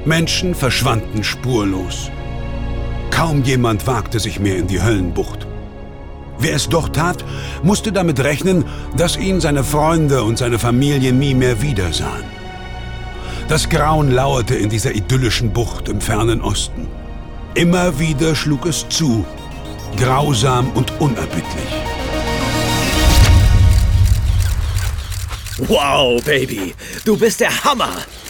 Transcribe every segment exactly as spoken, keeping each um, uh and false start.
Menschen verschwanden spurlos. Kaum jemand wagte sich mehr in die Höllenbucht. Wer es doch tat, musste damit rechnen, dass ihn seine Freunde und seine Familie nie mehr wiedersahen. Das Grauen lauerte in dieser idyllischen Bucht im fernen Osten. Immer wieder schlug es zu, grausam und unerbittlich. Wow, Baby, du bist der Hammer!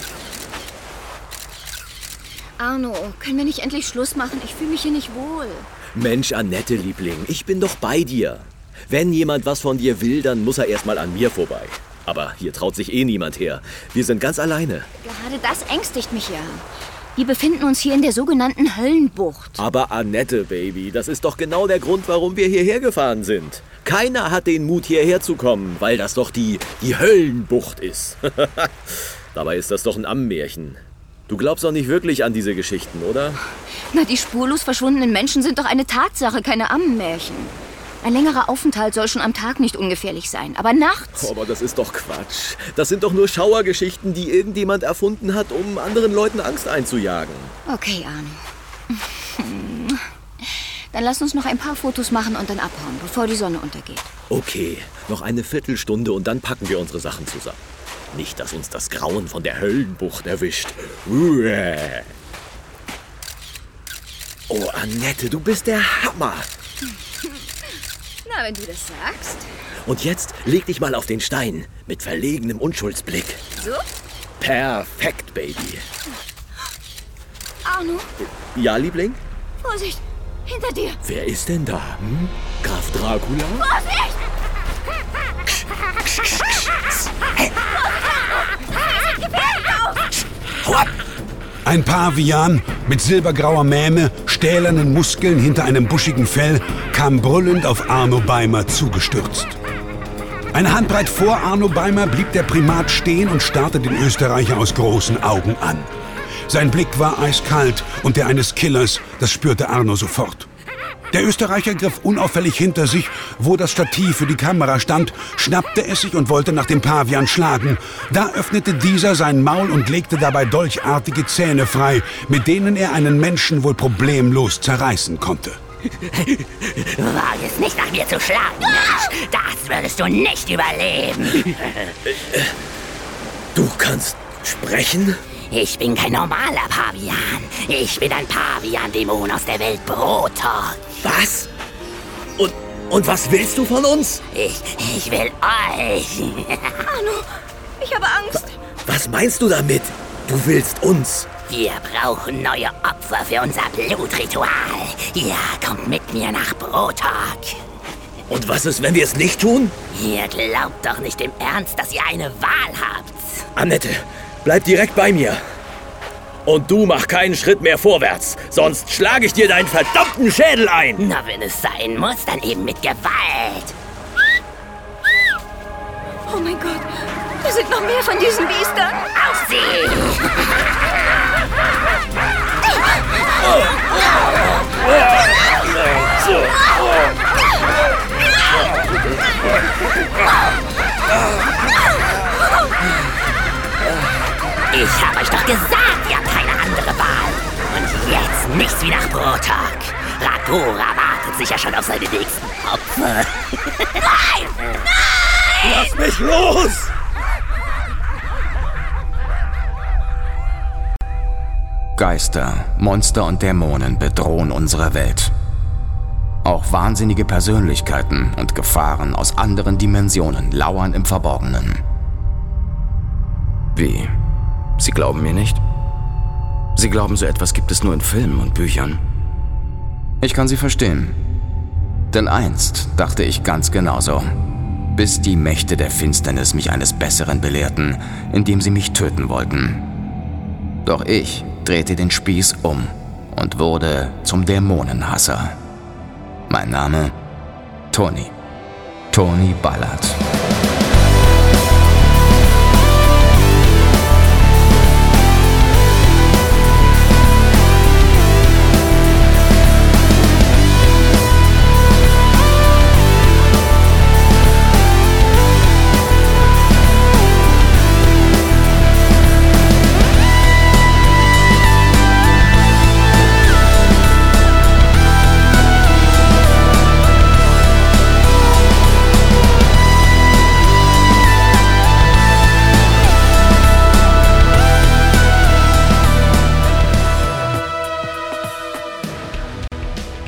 Arno, können wir nicht endlich Schluss machen? Ich fühle mich hier nicht wohl. Mensch, Annette, Liebling, ich bin doch bei dir. Wenn jemand was von dir will, dann muss er erstmal an mir vorbei. Aber hier traut sich eh niemand her. Wir sind ganz alleine. Gerade das ängstigt mich ja. Wir befinden uns hier in der sogenannten Höllenbucht. Aber Annette, Baby, das ist doch genau der Grund, warum wir hierher gefahren sind. Keiner hat den Mut, hierher zu kommen, weil das doch die, die Höllenbucht ist. Dabei ist das doch ein Ammenmärchen. Du glaubst doch nicht wirklich an diese Geschichten, oder? Na, die spurlos verschwundenen Menschen sind doch eine Tatsache, keine Ammenmärchen. Ein längerer Aufenthalt soll schon am Tag nicht ungefährlich sein, aber nachts... Aber das ist doch Quatsch. Das sind doch nur Schauergeschichten, die irgendjemand erfunden hat, um anderen Leuten Angst einzujagen. Okay, Arno. Dann lass uns noch ein paar Fotos machen und dann abhauen, bevor die Sonne untergeht. Okay, noch eine Viertelstunde und dann packen wir unsere Sachen zusammen. Nicht, dass uns das Grauen von der Höllenbucht erwischt. Oh, Annette, du bist der Hammer. Na, wenn du das sagst. Und jetzt leg dich mal auf den Stein mit verlegenem Unschuldsblick. So? Perfekt, Baby. Arno? Ja, Liebling? Vorsicht, hinter dir. Wer ist denn da? Hm? Graf Dracula? Vorsicht! Hau ab! Ein Pavian mit silbergrauer Mähne, stählernen Muskeln hinter einem buschigen Fell kam brüllend auf Arno Beimer zugestürzt. Eine Handbreit vor Arno Beimer blieb der Primat stehen und starrte den Österreicher aus großen Augen an. Sein Blick war eiskalt und der eines Killers, das spürte Arno sofort. Der Österreicher griff unauffällig hinter sich, wo das Stativ für die Kamera stand, schnappte es sich und wollte nach dem Pavian schlagen. Da öffnete dieser sein Maul und legte dabei dolchartige Zähne frei, mit denen er einen Menschen wohl problemlos zerreißen konnte. Wage es nicht, nach mir zu schlagen, Mensch. Das würdest du nicht überleben. Du kannst sprechen? Ich bin kein normaler Pavian. Ich bin ein Pavian-Dämon aus der Welt Brotok. Was? Und, und was willst du von uns? Ich, ich will euch. Arno, ich habe Angst. Was meinst du damit? Du willst uns? Wir brauchen neue Opfer für unser Blutritual. Ihr kommt mit mir nach Brotok. Und was ist, wenn wir es nicht tun? Ihr glaubt doch nicht im Ernst, dass ihr eine Wahl habt. Annette, bleib direkt bei mir. Und du mach keinen Schritt mehr vorwärts, sonst schlage ich dir deinen verdammten Schädel ein. Na, wenn es sein muss, dann eben mit Gewalt. Oh mein Gott, da sind noch mehr von diesen Biestern. Auf sie! Ich hab euch doch gesagt, ihr habt keine andere Wahl. Und jetzt nichts wie nach Brotok. Ragora wartet sicher schon auf seine nächsten Opfer. Nein! Nein! Lass mich los! Geister, Monster und Dämonen bedrohen unsere Welt. Auch wahnsinnige Persönlichkeiten und Gefahren aus anderen Dimensionen lauern im Verborgenen. Wie? Sie glauben mir nicht? Sie glauben, so etwas gibt es nur in Filmen und Büchern? Ich kann Sie verstehen. Denn einst dachte ich ganz genauso. Bis die Mächte der Finsternis mich eines Besseren belehrten, indem sie mich töten wollten. Doch ich drehte den Spieß um und wurde zum Dämonenhasser. Mein Name? Tony. Tony Ballard.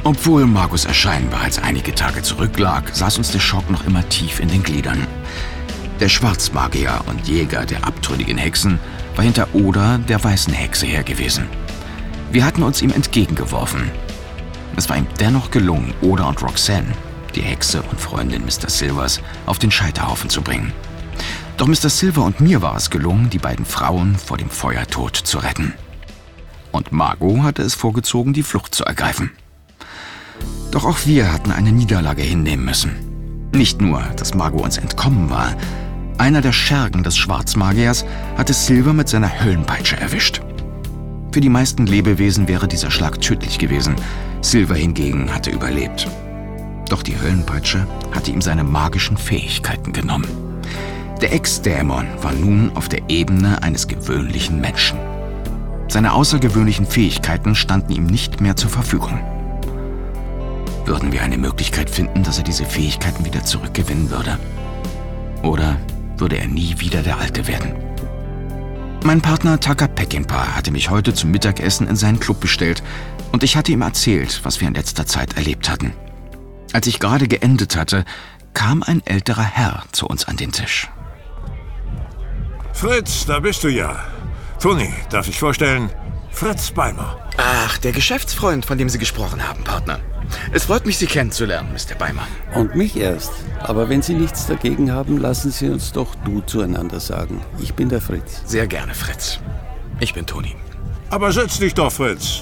Obwohl Margus Erscheinen bereits einige Tage zurücklag, saß uns der Schock noch immer tief in den Gliedern. Der Schwarzmagier und Jäger der abtrünnigen Hexen war hinter Oda, der weißen Hexe, her gewesen. Wir hatten uns ihm entgegengeworfen. Es war ihm dennoch gelungen, Oda und Roxanne, die Hexe und Freundin Mister Silvers, auf den Scheiterhaufen zu bringen. Doch Mister Silver und mir war es gelungen, die beiden Frauen vor dem Feuertod zu retten. Und Margot hatte es vorgezogen, die Flucht zu ergreifen. Doch auch wir hatten eine Niederlage hinnehmen müssen. Nicht nur, dass Margot uns entkommen war. Einer der Schergen des Schwarzmagiers hatte Silver mit seiner Höllenpeitsche erwischt. Für die meisten Lebewesen wäre dieser Schlag tödlich gewesen. Silver hingegen hatte überlebt. Doch die Höllenpeitsche hatte ihm seine magischen Fähigkeiten genommen. Der Ex-Dämon war nun auf der Ebene eines gewöhnlichen Menschen. Seine außergewöhnlichen Fähigkeiten standen ihm nicht mehr zur Verfügung. Würden wir eine Möglichkeit finden, dass er diese Fähigkeiten wieder zurückgewinnen würde? Oder würde er nie wieder der Alte werden? Mein Partner Taka Peckinpah hatte mich heute zum Mittagessen in seinen Club bestellt und ich hatte ihm erzählt, was wir in letzter Zeit erlebt hatten. Als ich gerade geendet hatte, kam ein älterer Herr zu uns an den Tisch. Fritz, da bist du ja. Toni, darf ich vorstellen? Fritz Beimer. Ach, der Geschäftsfreund, von dem Sie gesprochen haben, Partner. Es freut mich, Sie kennenzulernen, Mister Beimer. Und mich erst. Aber wenn Sie nichts dagegen haben, lassen Sie uns doch du zueinander sagen. Ich bin der Fritz. Sehr gerne, Fritz. Ich bin Toni. Aber setz dich doch, Fritz.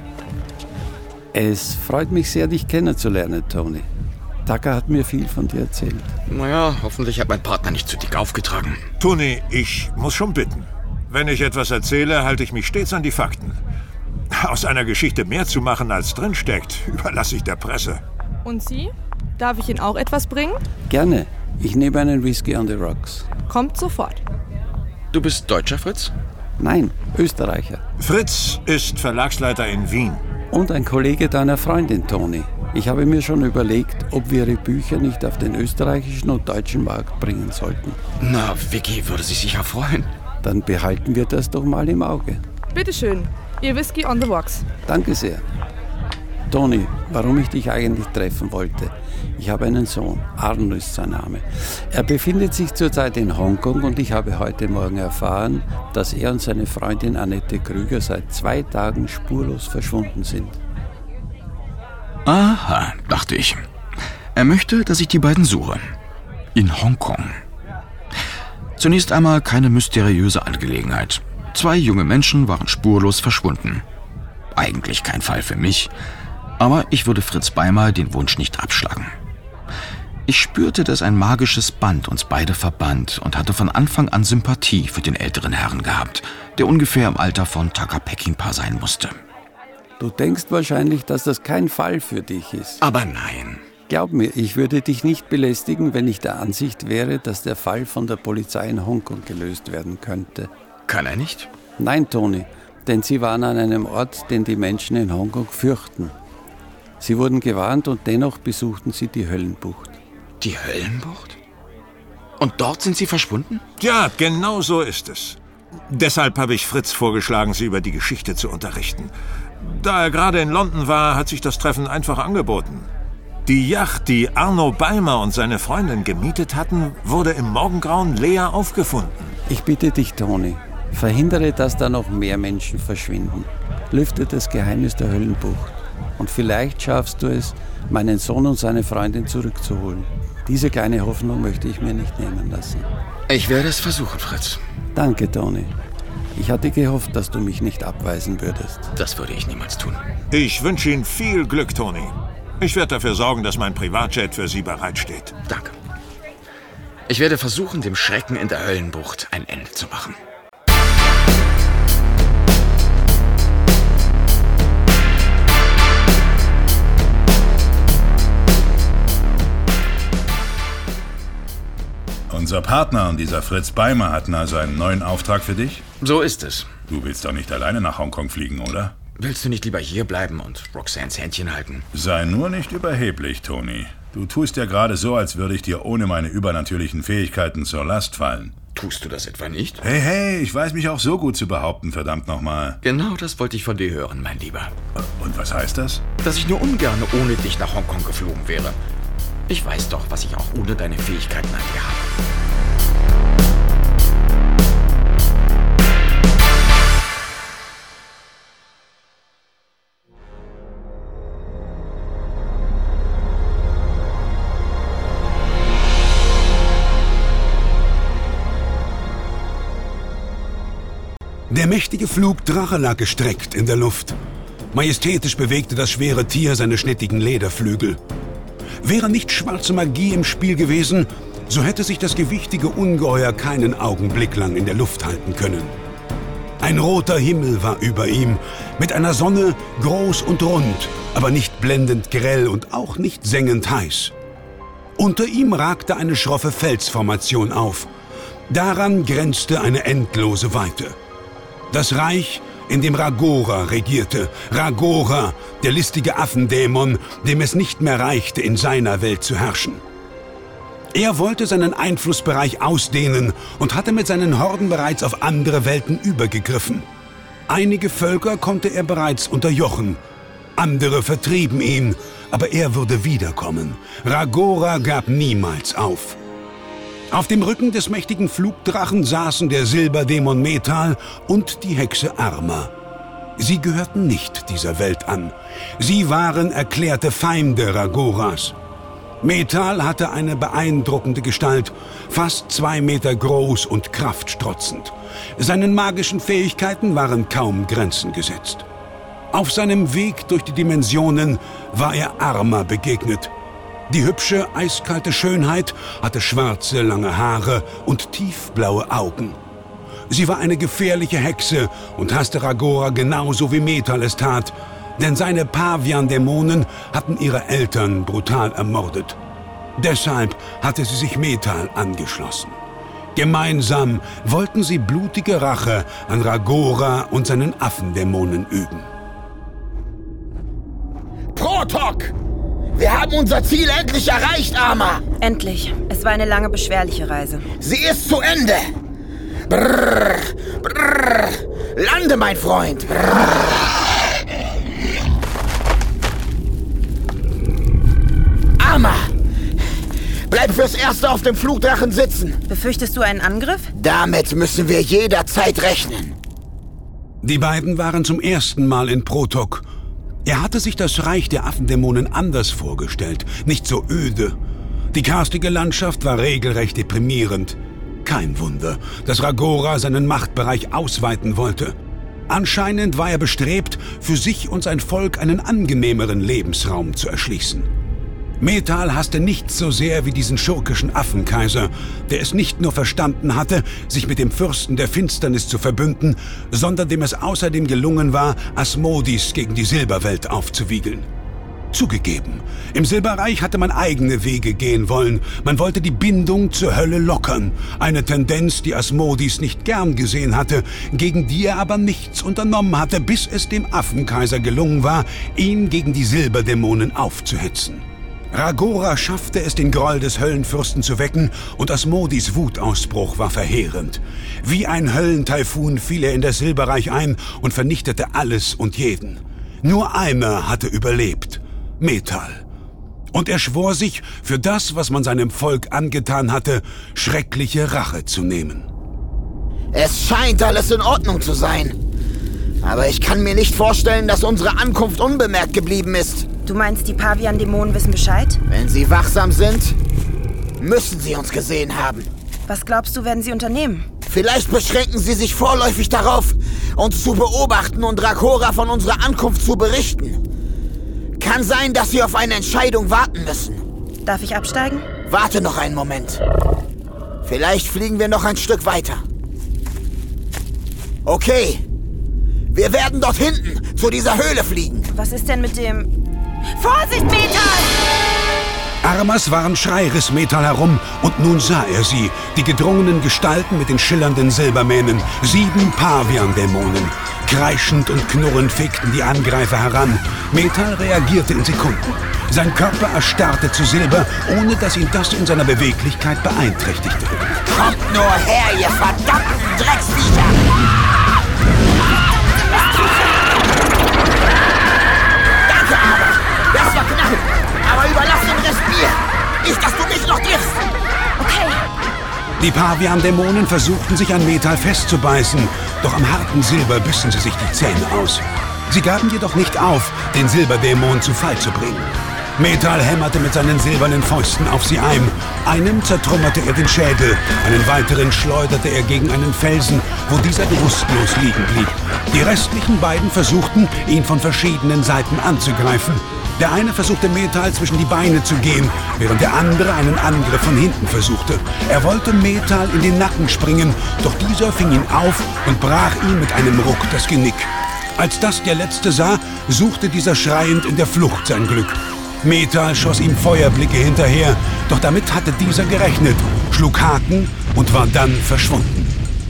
Es freut mich sehr, dich kennenzulernen, Toni. Taka hat mir viel von dir erzählt. Naja, hoffentlich hat mein Partner nicht zu dick aufgetragen. Toni, ich muss schon bitten. Wenn ich etwas erzähle, halte ich mich stets an die Fakten. Aus einer Geschichte mehr zu machen, als drinsteckt, überlasse ich der Presse. Und Sie? Darf ich Ihnen auch etwas bringen? Gerne. Ich nehme einen Whisky on the rocks. Kommt sofort. Du bist Deutscher, Fritz? Nein, Österreicher. Fritz ist Verlagsleiter in Wien. Und ein Kollege deiner Freundin, Toni. Ich habe mir schon überlegt, ob wir ihre Bücher nicht auf den österreichischen und deutschen Markt bringen sollten. Na, Vicky würde sich sicher freuen. Dann behalten wir das doch mal im Auge. Bitteschön, Ihr Whisky on the rocks. Danke sehr. Toni, warum ich dich eigentlich treffen wollte. Ich habe einen Sohn, Arno ist sein Name. Er befindet sich zurzeit in Hongkong und ich habe heute Morgen erfahren, dass er und seine Freundin Annette Krüger seit zwei Tagen spurlos verschwunden sind. Aha, dachte ich. Er möchte, dass ich die beiden suche. In Hongkong. Zunächst einmal keine mysteriöse Angelegenheit. Zwei junge Menschen waren spurlos verschwunden. Eigentlich kein Fall für mich, aber ich würde Fritz Beimer den Wunsch nicht abschlagen. Ich spürte, dass ein magisches Band uns beide verband und hatte von Anfang an Sympathie für den älteren Herrn gehabt, der ungefähr im Alter von Taka Peckinpah sein musste. Du denkst wahrscheinlich, dass das kein Fall für dich ist. Aber nein. Glaub mir, ich würde dich nicht belästigen, wenn ich der Ansicht wäre, dass der Fall von der Polizei in Hongkong gelöst werden könnte. Kann er nicht? Nein, Toni, denn sie waren an einem Ort, den die Menschen in Hongkong fürchten. Sie wurden gewarnt und dennoch besuchten sie die Höllenbucht. Die Höllenbucht? Und dort sind sie verschwunden? Ja, genau so ist es. Deshalb habe ich Fritz vorgeschlagen, Sie über die Geschichte zu unterrichten. Da er gerade in London war, hat sich das Treffen einfach angeboten. Die Yacht, die Arno Beimer und seine Freundin gemietet hatten, wurde im Morgengrauen leer aufgefunden. Ich bitte dich, Toni, verhindere, dass da noch mehr Menschen verschwinden. Lüfte das Geheimnis der Höllenbucht. Und vielleicht schaffst du es, meinen Sohn und seine Freundin zurückzuholen. Diese kleine Hoffnung möchte ich mir nicht nehmen lassen. Ich werde es versuchen, Fritz. Danke, Toni. Ich hatte gehofft, dass du mich nicht abweisen würdest. Das würde ich niemals tun. Ich wünsche Ihnen viel Glück, Toni. Ich werde dafür sorgen, dass mein Privatjet für Sie bereitsteht. Danke. Ich werde versuchen, dem Schrecken in der Höllenbucht ein Ende zu machen. Unser Partner und dieser Fritz Beimer hatten also einen neuen Auftrag für dich? So ist es. Du willst doch nicht alleine nach Hongkong fliegen, oder? Willst du nicht lieber hier bleiben und Roxannes Händchen halten? Sei nur nicht überheblich, Toni. Du tust ja gerade so, als würde ich dir ohne meine übernatürlichen Fähigkeiten zur Last fallen. Tust du das etwa nicht? Hey, hey, ich weiß mich auch so gut zu behaupten, verdammt nochmal. Genau das wollte ich von dir hören, mein Lieber. Und was heißt das? Dass ich nur ungern ohne dich nach Hongkong geflogen wäre. Ich weiß doch, was ich auch ohne deine Fähigkeiten an dir habe. Der mächtige Flugdrache lag gestreckt in der Luft. Majestätisch bewegte das schwere Tier seine schnittigen Lederflügel. Wäre nicht schwarze Magie im Spiel gewesen, so hätte sich das gewichtige Ungeheuer keinen Augenblick lang in der Luft halten können. Ein roter Himmel war über ihm, mit einer Sonne groß und rund, aber nicht blendend grell und auch nicht sengend heiß. Unter ihm ragte eine schroffe Felsformation auf. Daran grenzte eine endlose Weite. Das Reich, in dem Ragora regierte. Ragora, der listige Affendämon, dem es nicht mehr reichte, in seiner Welt zu herrschen. Er wollte seinen Einflussbereich ausdehnen und hatte mit seinen Horden bereits auf andere Welten übergegriffen. Einige Völker konnte er bereits unterjochen. Andere vertrieben ihn, aber er würde wiederkommen. Ragora gab niemals auf. Auf dem Rücken des mächtigen Flugdrachen saßen der Silberdämon Metal und die Hexe Arma. Sie gehörten nicht dieser Welt an. Sie waren erklärte Feinde Ragoras. Metal hatte eine beeindruckende Gestalt, fast zwei Meter groß und kraftstrotzend. Seinen magischen Fähigkeiten waren kaum Grenzen gesetzt. Auf seinem Weg durch die Dimensionen war er Arma begegnet. Die hübsche, eiskalte Schönheit hatte schwarze, lange Haare und tiefblaue Augen. Sie war eine gefährliche Hexe und hasste Ragora genauso wie Metal es tat, denn seine Pavian-Dämonen hatten ihre Eltern brutal ermordet. Deshalb hatte sie sich Metal angeschlossen. Gemeinsam wollten sie blutige Rache an Ragora und seinen Affendämonen üben. Protok! Wir haben unser Ziel endlich erreicht, Arma! Endlich. Es war eine lange, beschwerliche Reise. Sie ist zu Ende! Brrr, brrr. Lande, mein Freund! Brrr. Arma! Bleib fürs Erste auf dem Flugdrachen sitzen! Befürchtest du einen Angriff? Damit müssen wir jederzeit rechnen. Die beiden waren zum ersten Mal in Protok. Er hatte sich das Reich der Affendämonen anders vorgestellt, nicht so öde. Die karstige Landschaft war regelrecht deprimierend. Kein Wunder, dass Ragora seinen Machtbereich ausweiten wollte. Anscheinend war er bestrebt, für sich und sein Volk einen angenehmeren Lebensraum zu erschließen. Metal hasste nichts so sehr wie diesen schurkischen Affenkaiser, der es nicht nur verstanden hatte, sich mit dem Fürsten der Finsternis zu verbünden, sondern dem es außerdem gelungen war, Asmodis gegen die Silberwelt aufzuwiegeln. Zugegeben, im Silberreich hatte man eigene Wege gehen wollen. Man wollte die Bindung zur Hölle lockern, eine Tendenz, die Asmodis nicht gern gesehen hatte, gegen die er aber nichts unternommen hatte, bis es dem Affenkaiser gelungen war, ihn gegen die Silberdämonen aufzuhetzen. Ragora schaffte es, den Groll des Höllenfürsten zu wecken, und Asmodis Wutausbruch war verheerend. Wie ein Höllentaifun fiel er in das Silberreich ein und vernichtete alles und jeden. Nur einer hatte überlebt: Metal. Und er schwor sich, für das, was man seinem Volk angetan hatte, schreckliche Rache zu nehmen. Es scheint alles in Ordnung zu sein. Aber ich kann mir nicht vorstellen, dass unsere Ankunft unbemerkt geblieben ist. Du meinst, die Pavian-Dämonen wissen Bescheid? Wenn sie wachsam sind, müssen sie uns gesehen haben. Was glaubst du, werden sie unternehmen? Vielleicht beschränken sie sich vorläufig darauf, uns zu beobachten und Ragora von unserer Ankunft zu berichten. Kann sein, dass sie auf eine Entscheidung warten müssen. Darf ich absteigen? Warte noch einen Moment. Vielleicht fliegen wir noch ein Stück weiter. Okay. Wir werden dort hinten zu dieser Höhle fliegen. Was ist denn mit dem... Vorsicht, Metal! Armas Warnschrei riss Metal herum, und nun sah er sie, die gedrungenen Gestalten mit den schillernden Silbermähnen, sieben Pavian-Dämonen. Kreischend und knurrend fegten die Angreifer heran. Metal reagierte in Sekunden. Sein Körper erstarrte zu Silber, ohne dass ihn das in seiner Beweglichkeit beeinträchtigte. Kommt nur her, ihr verdammten Drecksviecher! Danke, aber! Das war knapp! Aber überlass den Rest mir! Nicht, dass du mich noch triffst! Okay. Die Pavian-Dämonen versuchten sich an Metal festzubeißen, doch am harten Silber bissen sie sich die Zähne aus. Sie gaben jedoch nicht auf, den Silberdämon zu Fall zu bringen. Metal hämmerte mit seinen silbernen Fäusten auf sie ein. Einem zertrümmerte er den Schädel, einen weiteren schleuderte er gegen einen Felsen, wo dieser bewusstlos liegen blieb. Die restlichen beiden versuchten, ihn von verschiedenen Seiten anzugreifen. Der eine versuchte Metal zwischen die Beine zu gehen, während der andere einen Angriff von hinten versuchte. Er wollte Metal in den Nacken springen, doch dieser fing ihn auf und brach ihm mit einem Ruck das Genick. Als das der Letzte sah, suchte dieser schreiend in der Flucht sein Glück. Metal schoss ihm Feuerblicke hinterher, doch damit hatte dieser gerechnet, schlug Haken und war dann verschwunden.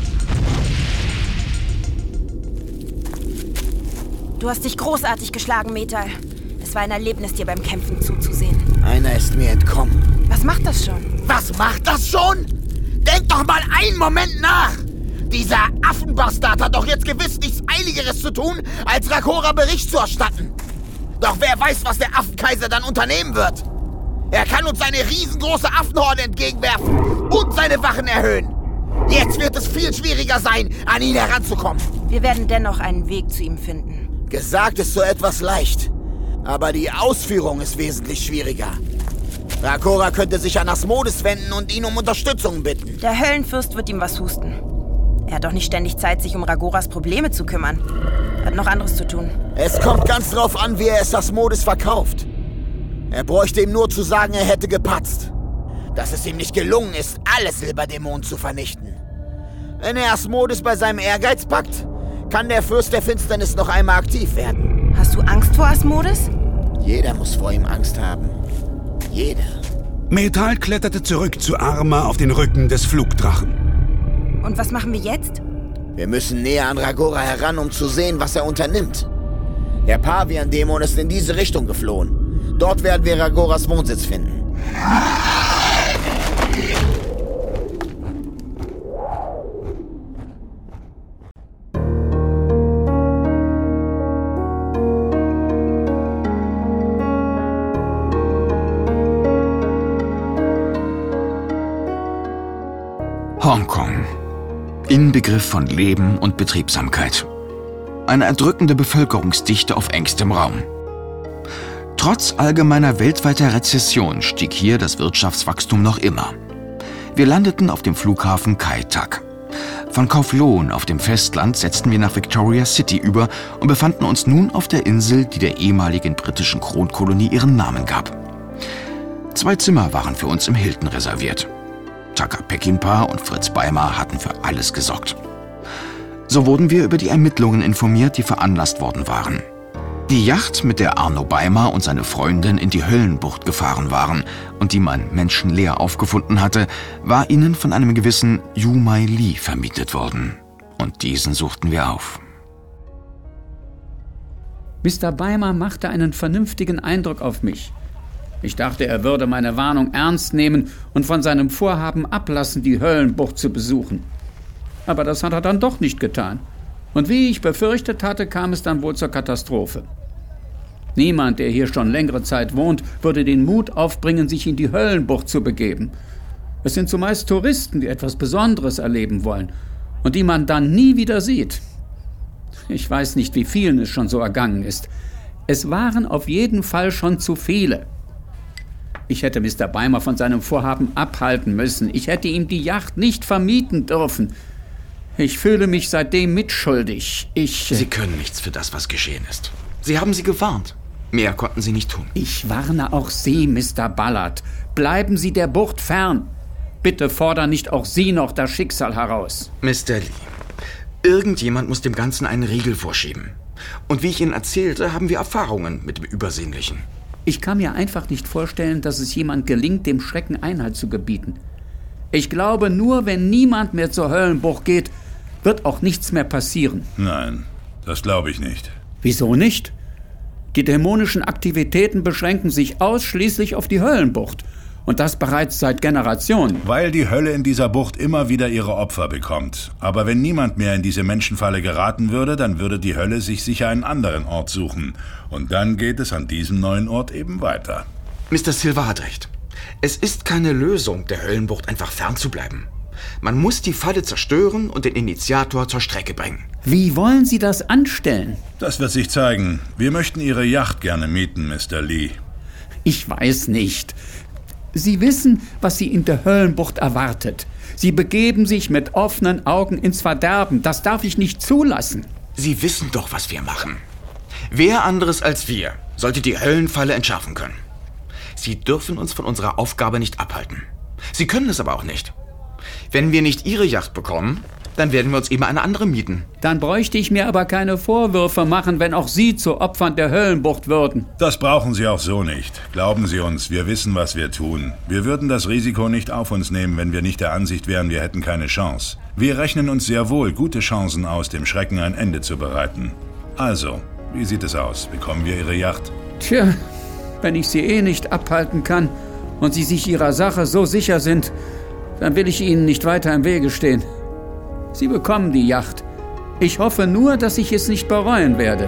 Du hast dich großartig geschlagen, Metal. Es war ein Erlebnis, dir beim Kämpfen zuzusehen. Einer ist mir entkommen. Was macht das schon? Was macht das schon? Denk doch mal einen Moment nach! Dieser Affenbastard hat doch jetzt gewiss nichts Eiligeres zu tun, als Rakora Bericht zu erstatten. Doch wer weiß, was der Affenkaiser dann unternehmen wird. Er kann uns seine riesengroße Affenhorde entgegenwerfen und seine Wachen erhöhen. Jetzt wird es viel schwieriger sein, an ihn heranzukommen. Wir werden dennoch einen Weg zu ihm finden. Gesagt ist so etwas leicht, aber die Ausführung ist wesentlich schwieriger. Rakora könnte sich an Asmodes wenden und ihn um Unterstützung bitten. Der Höllenfürst wird ihm was husten. Er hat doch nicht ständig Zeit, sich um Ragoras Probleme zu kümmern. Er hat noch anderes zu tun. Es kommt ganz drauf an, wie er es Asmodes verkauft. Er bräuchte ihm nur zu sagen, er hätte gepatzt. Dass es ihm nicht gelungen ist, alle Silberdämonen zu vernichten. Wenn er Asmodes bei seinem Ehrgeiz packt, kann der Fürst der Finsternis noch einmal aktiv werden. Hast du Angst vor Asmodes? Jeder muss vor ihm Angst haben. Jeder. Metal kletterte zurück zu Arma auf den Rücken des Flugdrachen. Und was machen wir jetzt? Wir müssen näher an Ragora heran, um zu sehen, was er unternimmt. Der Pavian-Dämon ist in diese Richtung geflohen. Dort werden wir Ragoras Wohnsitz finden. Hongkong. Inbegriff von Leben und Betriebsamkeit. Eine erdrückende Bevölkerungsdichte auf engstem Raum. Trotz allgemeiner weltweiter Rezession stieg hier das Wirtschaftswachstum noch immer. Wir landeten auf dem Flughafen Kai Tak. Von Kowloon auf dem Festland setzten wir nach Victoria City über und befanden uns nun auf der Insel, die der ehemaligen britischen Kronkolonie ihren Namen gab. Zwei Zimmer waren für uns im Hilton reserviert. Taka Peckinpah und Fritz Beimer hatten für alles gesorgt. So wurden wir über die Ermittlungen informiert, die veranlasst worden waren. Die Yacht, mit der Arno Beimer und seine Freundin in die Höllenbucht gefahren waren und die man menschenleer aufgefunden hatte, war ihnen von einem gewissen Yu Mai Li vermietet worden. Und diesen suchten wir auf. Mister Beimer machte einen vernünftigen Eindruck auf mich. Ich dachte, er würde meine Warnung ernst nehmen und von seinem Vorhaben ablassen, die Höllenbucht zu besuchen. Aber das hat er dann doch nicht getan. Und wie ich befürchtet hatte, kam es dann wohl zur Katastrophe. Niemand, der hier schon längere Zeit wohnt, würde den Mut aufbringen, sich in die Höllenbucht zu begeben. Es sind zumeist Touristen, die etwas Besonderes erleben wollen und die man dann nie wieder sieht. Ich weiß nicht, wie vielen es schon so ergangen ist. Es waren auf jeden Fall schon zu viele. Ich hätte Mister Beimer von seinem Vorhaben abhalten müssen. Ich hätte ihm die Yacht nicht vermieten dürfen. Ich fühle mich seitdem mitschuldig. Ich... Sie können nichts für das, was geschehen ist. Sie haben sie gewarnt. Mehr konnten Sie nicht tun. Ich warne auch Sie, Mister Ballard. Bleiben Sie der Bucht fern. Bitte fordern nicht auch Sie noch das Schicksal heraus. Mister Lee, irgendjemand muss dem Ganzen einen Riegel vorschieben. Und wie ich Ihnen erzählte, haben wir Erfahrungen mit dem Übersinnlichen. Ich kann mir einfach nicht vorstellen, dass es jemand gelingt, dem Schrecken Einhalt zu gebieten. Ich glaube, nur wenn niemand mehr zur Höllenbucht geht, wird auch nichts mehr passieren. Nein, Das glaube ich nicht. Wieso nicht? Die dämonischen Aktivitäten beschränken sich ausschließlich auf die Höllenbucht. Und das bereits seit Generationen. Weil die Hölle in dieser Bucht immer wieder ihre Opfer bekommt. Aber wenn niemand mehr in diese Menschenfalle geraten würde, dann würde die Hölle sich sicher einen anderen Ort suchen. Und dann geht es an diesem neuen Ort eben weiter. Mister Silver hat recht. Es ist keine Lösung, der Höllenbucht einfach fernzubleiben. Man muss die Falle zerstören und den Initiator zur Strecke bringen. Wie wollen Sie das anstellen? Das wird sich zeigen. Wir möchten Ihre Yacht gerne mieten, Mister Lee. Ich weiß nicht. Sie wissen, was Sie in der Höllenbucht erwartet. Sie begeben sich mit offenen Augen ins Verderben. Das darf ich nicht zulassen. Sie wissen doch, was wir machen. Wer anderes als wir sollte die Höllenfalle entschärfen können. Sie dürfen uns von unserer Aufgabe nicht abhalten. Sie können es aber auch nicht. Wenn wir nicht Ihre Yacht bekommen, dann werden wir uns eben eine andere mieten. Dann bräuchte ich mir aber keine Vorwürfe machen, wenn auch Sie zu Opfern der Höllenbucht würden. Das brauchen Sie auch so nicht. Glauben Sie uns, wir wissen, was wir tun. Wir würden das Risiko nicht auf uns nehmen, wenn wir nicht der Ansicht wären, wir hätten keine Chance. Wir rechnen uns sehr wohl gute Chancen aus, dem Schrecken ein Ende zu bereiten. Also, wie sieht es aus? Bekommen wir Ihre Yacht? Tja, wenn ich Sie eh nicht abhalten kann und Sie sich Ihrer Sache so sicher sind, dann will ich Ihnen nicht weiter im Wege stehen. Sie bekommen die Yacht. Ich hoffe nur, dass ich es nicht bereuen werde.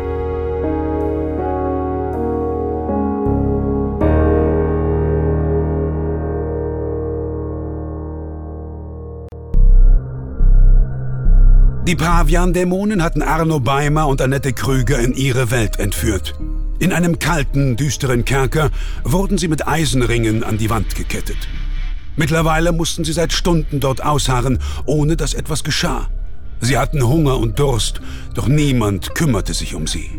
Die Pavian-Dämonen hatten Arno Beimer und Annette Krüger in ihre Welt entführt. In einem kalten, düsteren Kerker wurden sie mit Eisenringen an die Wand gekettet. Mittlerweile mussten sie seit Stunden dort ausharren, ohne dass etwas geschah. Sie hatten Hunger und Durst, doch niemand kümmerte sich um sie.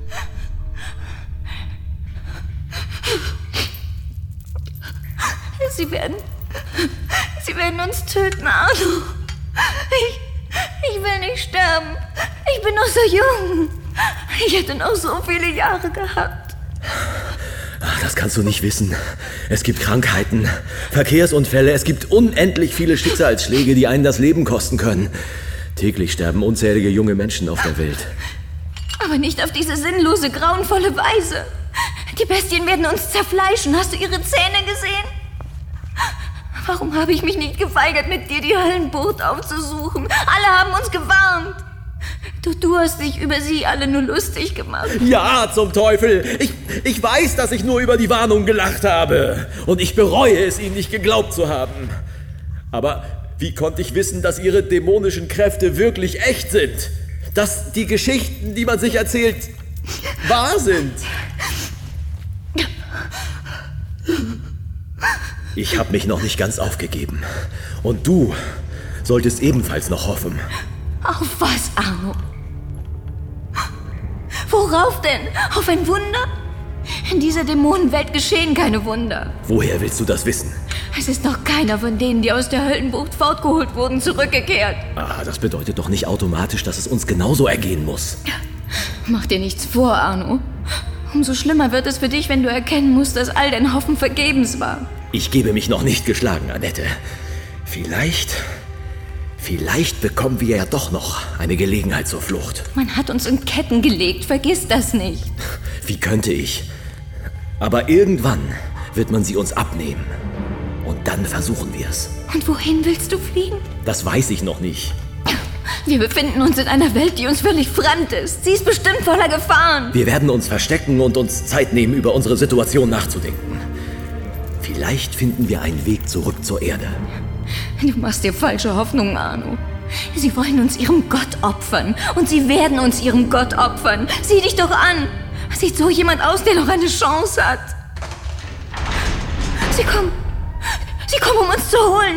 Sie werden... Sie werden uns töten, Arno. Ich... Ich will nicht sterben. Ich bin noch so jung. Ich hätte noch so viele Jahre gehabt. Ach, das kannst du nicht wissen. Es gibt Krankheiten, Verkehrsunfälle, es gibt unendlich viele Schicksalsschläge, die einen das Leben kosten können. Täglich sterben unzählige junge Menschen auf der Welt. Aber nicht auf diese sinnlose, grauenvolle Weise. Die Bestien werden uns zerfleischen. Hast du ihre Zähne gesehen? Warum habe ich mich nicht geweigert, mit dir die Höllenbucht aufzusuchen? Alle haben uns gewarnt. Du, du hast dich über sie alle nur lustig gemacht. Ja, zum Teufel. Ich, ich weiß, dass ich nur über die Warnung gelacht habe. Und ich bereue es, ihnen nicht geglaubt zu haben. Aber wie konnte ich wissen, dass ihre dämonischen Kräfte wirklich echt sind? Dass die Geschichten, die man sich erzählt, wahr sind? Ich habe mich noch nicht ganz aufgegeben. Und du solltest ebenfalls noch hoffen. Auf was, Arno? Worauf denn? Auf ein Wunder? In dieser Dämonenwelt geschehen keine Wunder. Woher willst du das wissen? Es ist noch keiner von denen, die aus der Höllenbucht fortgeholt wurden, zurückgekehrt. Ah, das bedeutet doch nicht automatisch, dass es uns genauso ergehen muss. Mach dir nichts vor, Arno. Umso schlimmer wird es für dich, wenn du erkennen musst, dass all dein Hoffen vergebens war. Ich gebe mich noch nicht geschlagen, Annette. Vielleicht... Vielleicht bekommen wir ja doch noch eine Gelegenheit zur Flucht. Man hat uns in Ketten gelegt, vergiss das nicht. Wie könnte ich? Aber irgendwann wird man sie uns abnehmen. Und dann versuchen wir es. Und wohin willst du fliegen? Das weiß ich noch nicht. Wir befinden uns in einer Welt, die uns völlig fremd ist. Sie ist bestimmt voller Gefahren. Wir werden uns verstecken und uns Zeit nehmen, über unsere Situation nachzudenken. Vielleicht finden wir einen Weg zurück zur Erde. Du machst dir falsche Hoffnungen, Arno. Sie wollen uns ihrem Gott opfern. Und sie werden uns ihrem Gott opfern. Sieh dich doch an. Sieht so jemand aus, der noch eine Chance hat. Sie kommen. Sie kommen, um uns zu holen.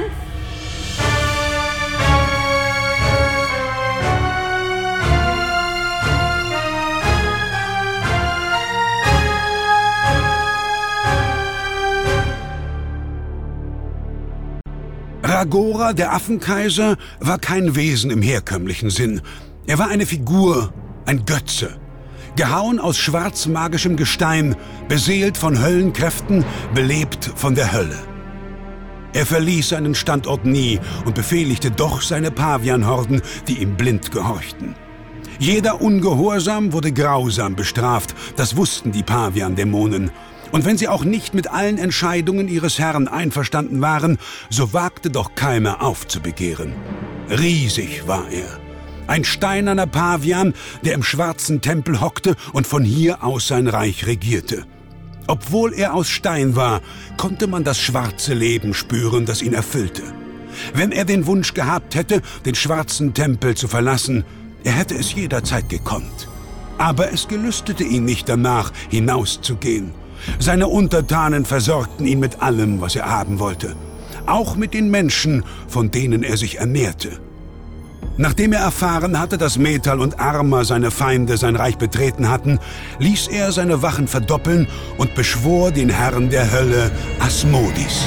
Ragora, der Affenkaiser, war kein Wesen im herkömmlichen Sinn. Er war eine Figur, ein Götze. Gehauen aus schwarzmagischem Gestein, beseelt von Höllenkräften, belebt von der Hölle. Er verließ seinen Standort nie und befehligte doch seine Pavianhorden, die ihm blind gehorchten. Jeder Ungehorsam wurde grausam bestraft, das wussten die Pavian-Dämonen. Und wenn sie auch nicht mit allen Entscheidungen ihres Herrn einverstanden waren, so wagte doch keiner aufzubegehren. Riesig war er. Ein steinerner Pavian, der im schwarzen Tempel hockte und von hier aus sein Reich regierte. Obwohl er aus Stein war, konnte man das schwarze Leben spüren, das ihn erfüllte. Wenn er den Wunsch gehabt hätte, den schwarzen Tempel zu verlassen, er hätte es jederzeit gekonnt. Aber es gelüstete ihn nicht danach, hinauszugehen. Seine Untertanen versorgten ihn mit allem, was er haben wollte. Auch mit den Menschen, von denen er sich ernährte. Nachdem er erfahren hatte, dass Metal und Arma, seine Feinde, sein Reich betreten hatten, ließ er seine Wachen verdoppeln und beschwor den Herrn der Hölle, Asmodis.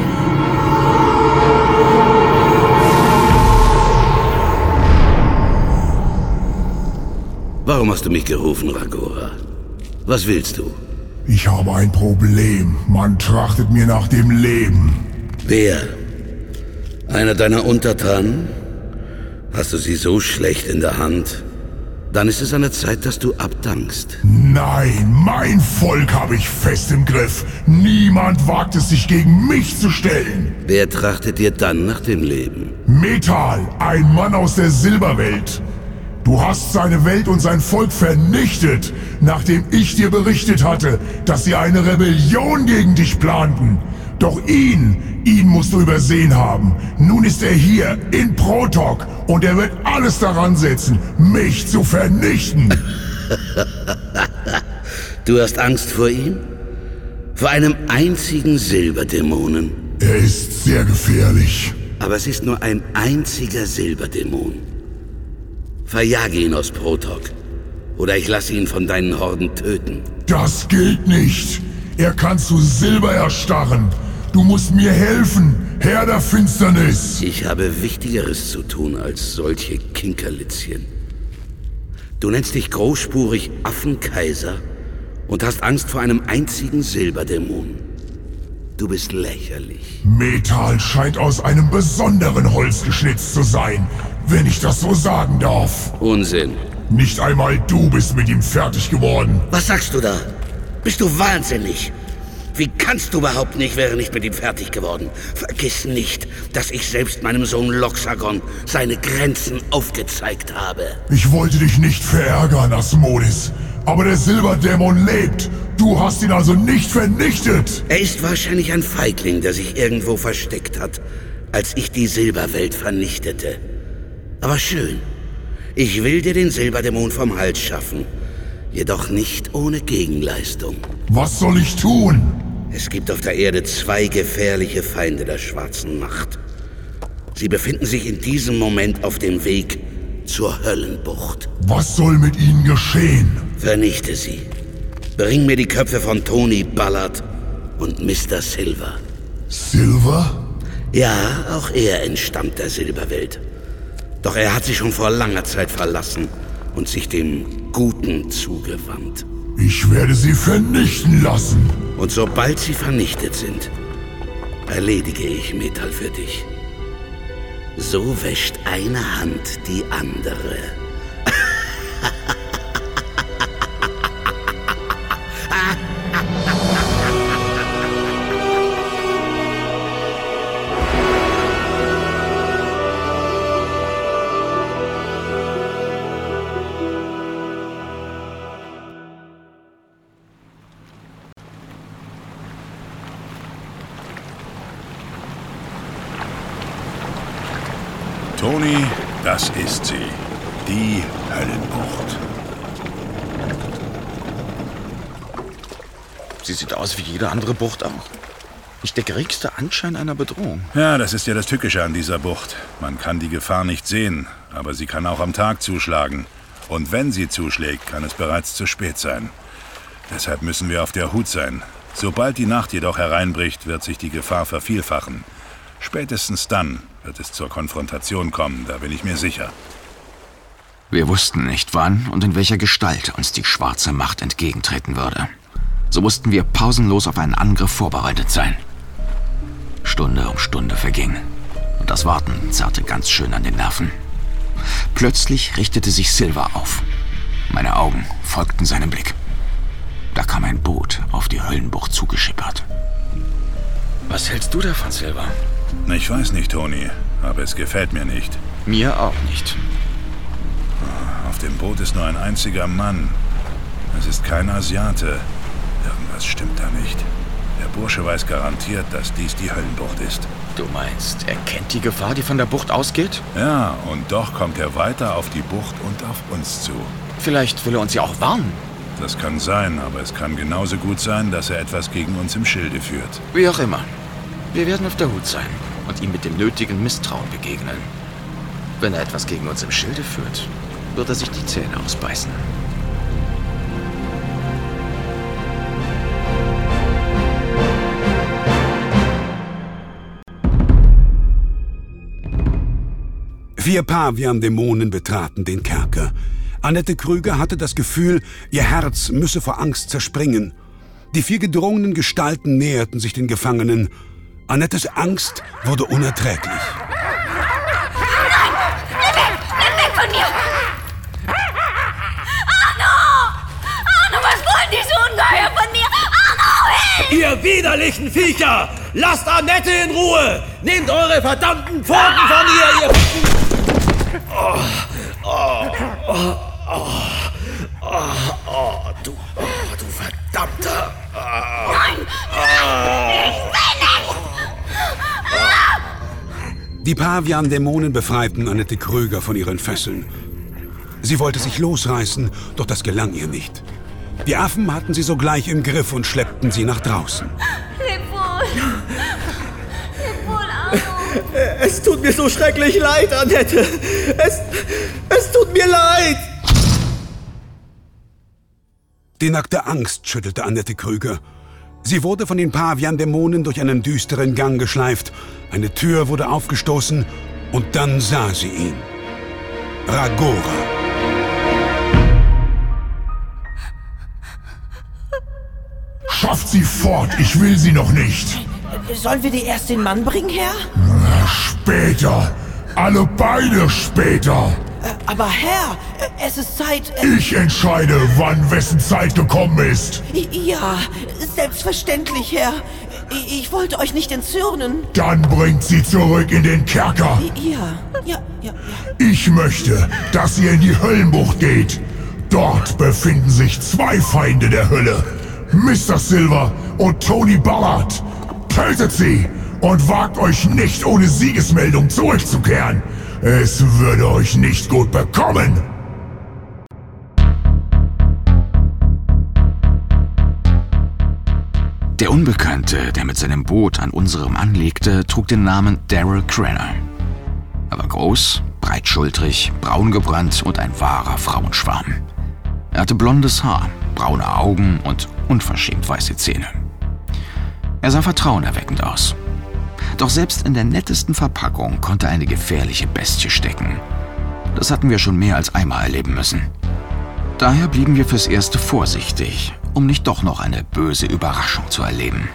Warum hast du mich gerufen, Ragora? Was willst du? Ich habe ein Problem. Man trachtet mir nach dem Leben. Wer? Einer deiner Untertanen? Hast du sie so schlecht in der Hand? Dann ist es an der Zeit, dass du abdankst. Nein, mein Volk habe ich fest im Griff. Niemand wagt es, sich gegen mich zu stellen. Wer trachtet dir dann nach dem Leben? Metal, ein Mann aus der Silberwelt. Du hast seine Welt und sein Volk vernichtet, nachdem ich dir berichtet hatte, dass sie eine Rebellion gegen dich planten. Doch ihn, ihn musst du übersehen haben. Nun ist er hier, in Protok, und er wird alles daran setzen, mich zu vernichten. Du hast Angst vor ihm? Vor einem einzigen Silberdämonen? Er ist sehr gefährlich. Aber es ist nur ein einziger Silberdämon. Verjage ihn aus Protok. Oder ich lasse ihn von deinen Horden töten. Das gilt nicht. Er kann zu Silber erstarren. Du musst mir helfen, Herr der Finsternis. Ich habe Wichtigeres zu tun als solche Kinkerlitzchen. Du nennst dich großspurig Affenkaiser und hast Angst vor einem einzigen Silberdämon. Du bist lächerlich. Metal scheint aus einem besonderen Holz geschnitzt zu sein, wenn ich das so sagen darf. Unsinn. Nicht einmal du bist mit ihm fertig geworden. Was sagst du da? Bist du wahnsinnig? Wie kannst du überhaupt nicht, wäre nicht mit ihm fertig geworden? Vergiss nicht, dass ich selbst meinem Sohn Loxagon seine Grenzen aufgezeigt habe. Ich wollte dich nicht verärgern, Asmodis. Aber der Silberdämon lebt. Du hast ihn also nicht vernichtet. Er ist wahrscheinlich ein Feigling, der sich irgendwo versteckt hat, als ich die Silberwelt vernichtete. Aber schön. Ich will dir den Silberdämon vom Hals schaffen. Jedoch nicht ohne Gegenleistung. Was soll ich tun? Es gibt auf der Erde zwei gefährliche Feinde der schwarzen Macht. Sie befinden sich in diesem Moment auf dem Weg zur Höllenbucht. Was soll mit ihnen geschehen? Vernichte sie. Bring mir die Köpfe von Tony Ballard und Mister Silver. Silver? Ja, auch er entstammt der Silberwelt. Doch er hat sie schon vor langer Zeit verlassen und sich dem Guten zugewandt. Ich werde sie vernichten lassen. Und sobald sie vernichtet sind, erledige ich Metal für dich. So wäscht eine Hand die andere. Toni, das ist sie. Die Höllenbucht. Sie sieht aus wie jede andere Bucht auch. Nicht der geringste Anschein einer Bedrohung. Ja, das ist ja das Tückische an dieser Bucht. Man kann die Gefahr nicht sehen, aber sie kann auch am Tag zuschlagen. Und wenn sie zuschlägt, kann es bereits zu spät sein. Deshalb müssen wir auf der Hut sein. Sobald die Nacht jedoch hereinbricht, wird sich die Gefahr vervielfachen. Spätestens dann wird es zur Konfrontation kommen, da bin ich mir sicher. Wir wussten nicht, wann und in welcher Gestalt uns die schwarze Macht entgegentreten würde. So mussten wir pausenlos auf einen Angriff vorbereitet sein. Stunde um Stunde verging und das Warten zerrte ganz schön an den Nerven. Plötzlich richtete sich Silver auf. Meine Augen folgten seinem Blick. Da kam ein Boot auf die Höllenbucht zugeschippert. Was hältst du davon, Silver? Ich weiß nicht, Tony, aber es gefällt mir nicht. Mir auch nicht. Auf dem Boot ist nur ein einziger Mann. Es ist kein Asiate. Irgendwas stimmt da nicht. Der Bursche weiß garantiert, dass dies die Höllenbucht ist. Du meinst, er kennt die Gefahr, die von der Bucht ausgeht? Ja, und doch kommt er weiter auf die Bucht und auf uns zu. Vielleicht will er uns ja auch warnen. Das kann sein, aber es kann genauso gut sein, dass er etwas gegen uns im Schilde führt. Wie auch immer. Wir werden auf der Hut sein und ihm mit dem nötigen Misstrauen begegnen. Wenn er etwas gegen uns im Schilde führt, wird er sich die Zähne ausbeißen. Vier Pavian-Dämonen betraten den Kerker. Annette Krüger hatte das Gefühl, ihr Herz müsse vor Angst zerspringen. Die vier gedrungenen Gestalten näherten sich den Gefangenen. Annettes Angst wurde unerträglich. Nein! Nimm weg! Nimm weg von mir! Arno! Arno, was wollen diese Ungeheuer von mir? Arno, hilf! Ihr widerlichen Viecher! Lasst Annette in Ruhe! Nehmt eure verdammten Pfoten von ihr, ihr... Oh, oh, oh, oh, oh, oh, du, oh, du verdammter... Oh, Nein! Oh, ich will nicht! Die Pavian-Dämonen befreiten Annette Krüger von ihren Fesseln. Sie wollte sich losreißen, doch das gelang ihr nicht. Die Affen hatten sie sogleich im Griff und schleppten sie nach draußen. Leb wohl! Leb wohl, Arno! Es tut mir so schrecklich leid, Annette. Es, es tut mir leid. Die nackte Angst schüttelte Annette Krüger. Sie wurde von den Pavian-Dämonen durch einen düsteren Gang geschleift. Eine Tür wurde aufgestoßen und dann sah sie ihn. Ragora. Schafft sie fort, ich will sie noch nicht. Sollen wir dir erst den Mann bringen, Herr? Na, später. Alle beide später. Aber Herr, es ist Zeit... Ich entscheide, wann wessen Zeit gekommen ist. Ja, selbstverständlich, Herr. Ich wollte euch nicht entzürnen. Dann bringt sie zurück in den Kerker. Ja, ja, ja, ja. Ich möchte, dass ihr in die Höllenbucht geht. Dort befinden sich zwei Feinde der Hölle. Mister Silver und Tony Ballard. Tötet sie und wagt euch nicht ohne Siegesmeldung zurückzukehren. Es würde euch nicht gut bekommen. Der Unbekannte, der mit seinem Boot an unserem anlegte, trug den Namen Daryl Crenner. Er war groß, breitschultrig, braun gebrannt und ein wahrer Frauenschwarm. Er hatte blondes Haar, braune Augen und unverschämt weiße Zähne. Er sah vertrauenerweckend aus. Doch selbst in der nettesten Verpackung konnte eine gefährliche Bestie stecken. Das hatten wir schon mehr als einmal erleben müssen. Daher blieben wir fürs Erste vorsichtig, um nicht doch noch eine böse Überraschung zu erleben.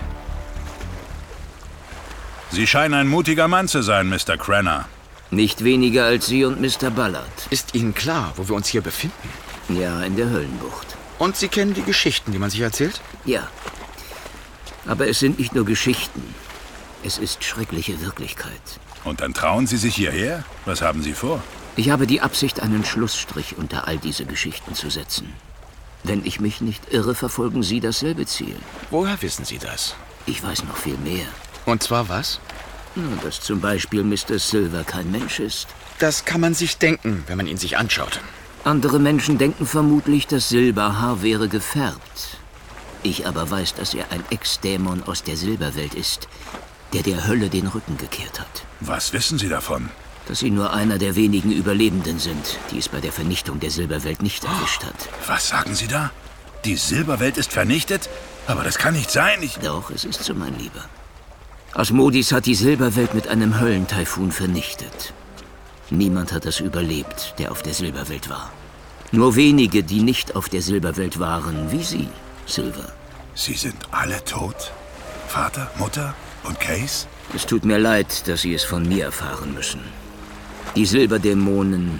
Sie scheinen ein mutiger Mann zu sein, Mister Crenner. Nicht weniger als Sie und Mister Ballard. Ist Ihnen klar, wo wir uns hier befinden? Ja, in der Höllenbucht. Und Sie kennen die Geschichten, die man sich erzählt? Ja. Aber es sind nicht nur Geschichten. Es ist schreckliche Wirklichkeit. Und dann trauen Sie sich hierher? Was haben Sie vor? Ich habe die Absicht, einen Schlussstrich unter all diese Geschichten zu setzen. Wenn ich mich nicht irre, verfolgen Sie dasselbe Ziel. Woher wissen Sie das? Ich weiß noch viel mehr. Und zwar was? Nun, dass zum Beispiel Mister Silver kein Mensch ist. Das kann man sich denken, wenn man ihn sich anschaut. Andere Menschen denken vermutlich, das Silberhaar wäre gefärbt. Ich aber weiß, dass er ein Ex-Dämon aus der Silberwelt ist, der der Hölle den Rücken gekehrt hat. Was wissen Sie davon? Dass Sie nur einer der wenigen Überlebenden sind, die es bei der Vernichtung der Silberwelt nicht erwischt hat. Was sagen Sie da? Die Silberwelt ist vernichtet? Aber das kann nicht sein. Ich... Doch, es ist so, mein Lieber. Asmodis hat die Silberwelt mit einem Höllentaifun vernichtet. Niemand hat das überlebt, der auf der Silberwelt war. Nur wenige, die nicht auf der Silberwelt waren, wie Sie, Silver. Sie sind alle tot? Vater, Mutter und Case? Es tut mir leid, dass Sie es von mir erfahren müssen. Die Silberdämonen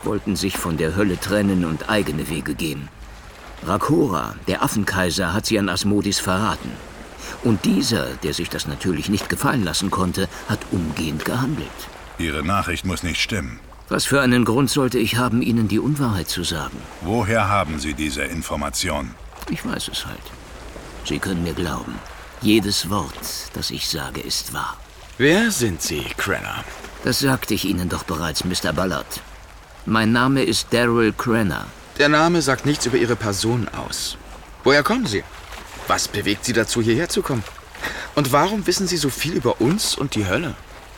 wollten sich von der Hölle trennen und eigene Wege gehen. Rakora, der Affenkaiser, hat sie an Asmodis verraten. Und dieser, der sich das natürlich nicht gefallen lassen konnte, hat umgehend gehandelt. Ihre Nachricht muss nicht stimmen. Was für einen Grund sollte ich haben, Ihnen die Unwahrheit zu sagen? Woher haben Sie diese Information? Ich weiß es halt. Sie können mir glauben. Jedes Wort, das ich sage, ist wahr. Wer sind Sie, Crenna? Das sagte ich Ihnen doch bereits, Mister Ballard. Mein Name ist Daryl Crenna. Der Name sagt nichts über Ihre Person aus. Woher kommen Sie? Was bewegt Sie dazu, hierher zu kommen? Und warum wissen Sie so viel über uns und die Hölle?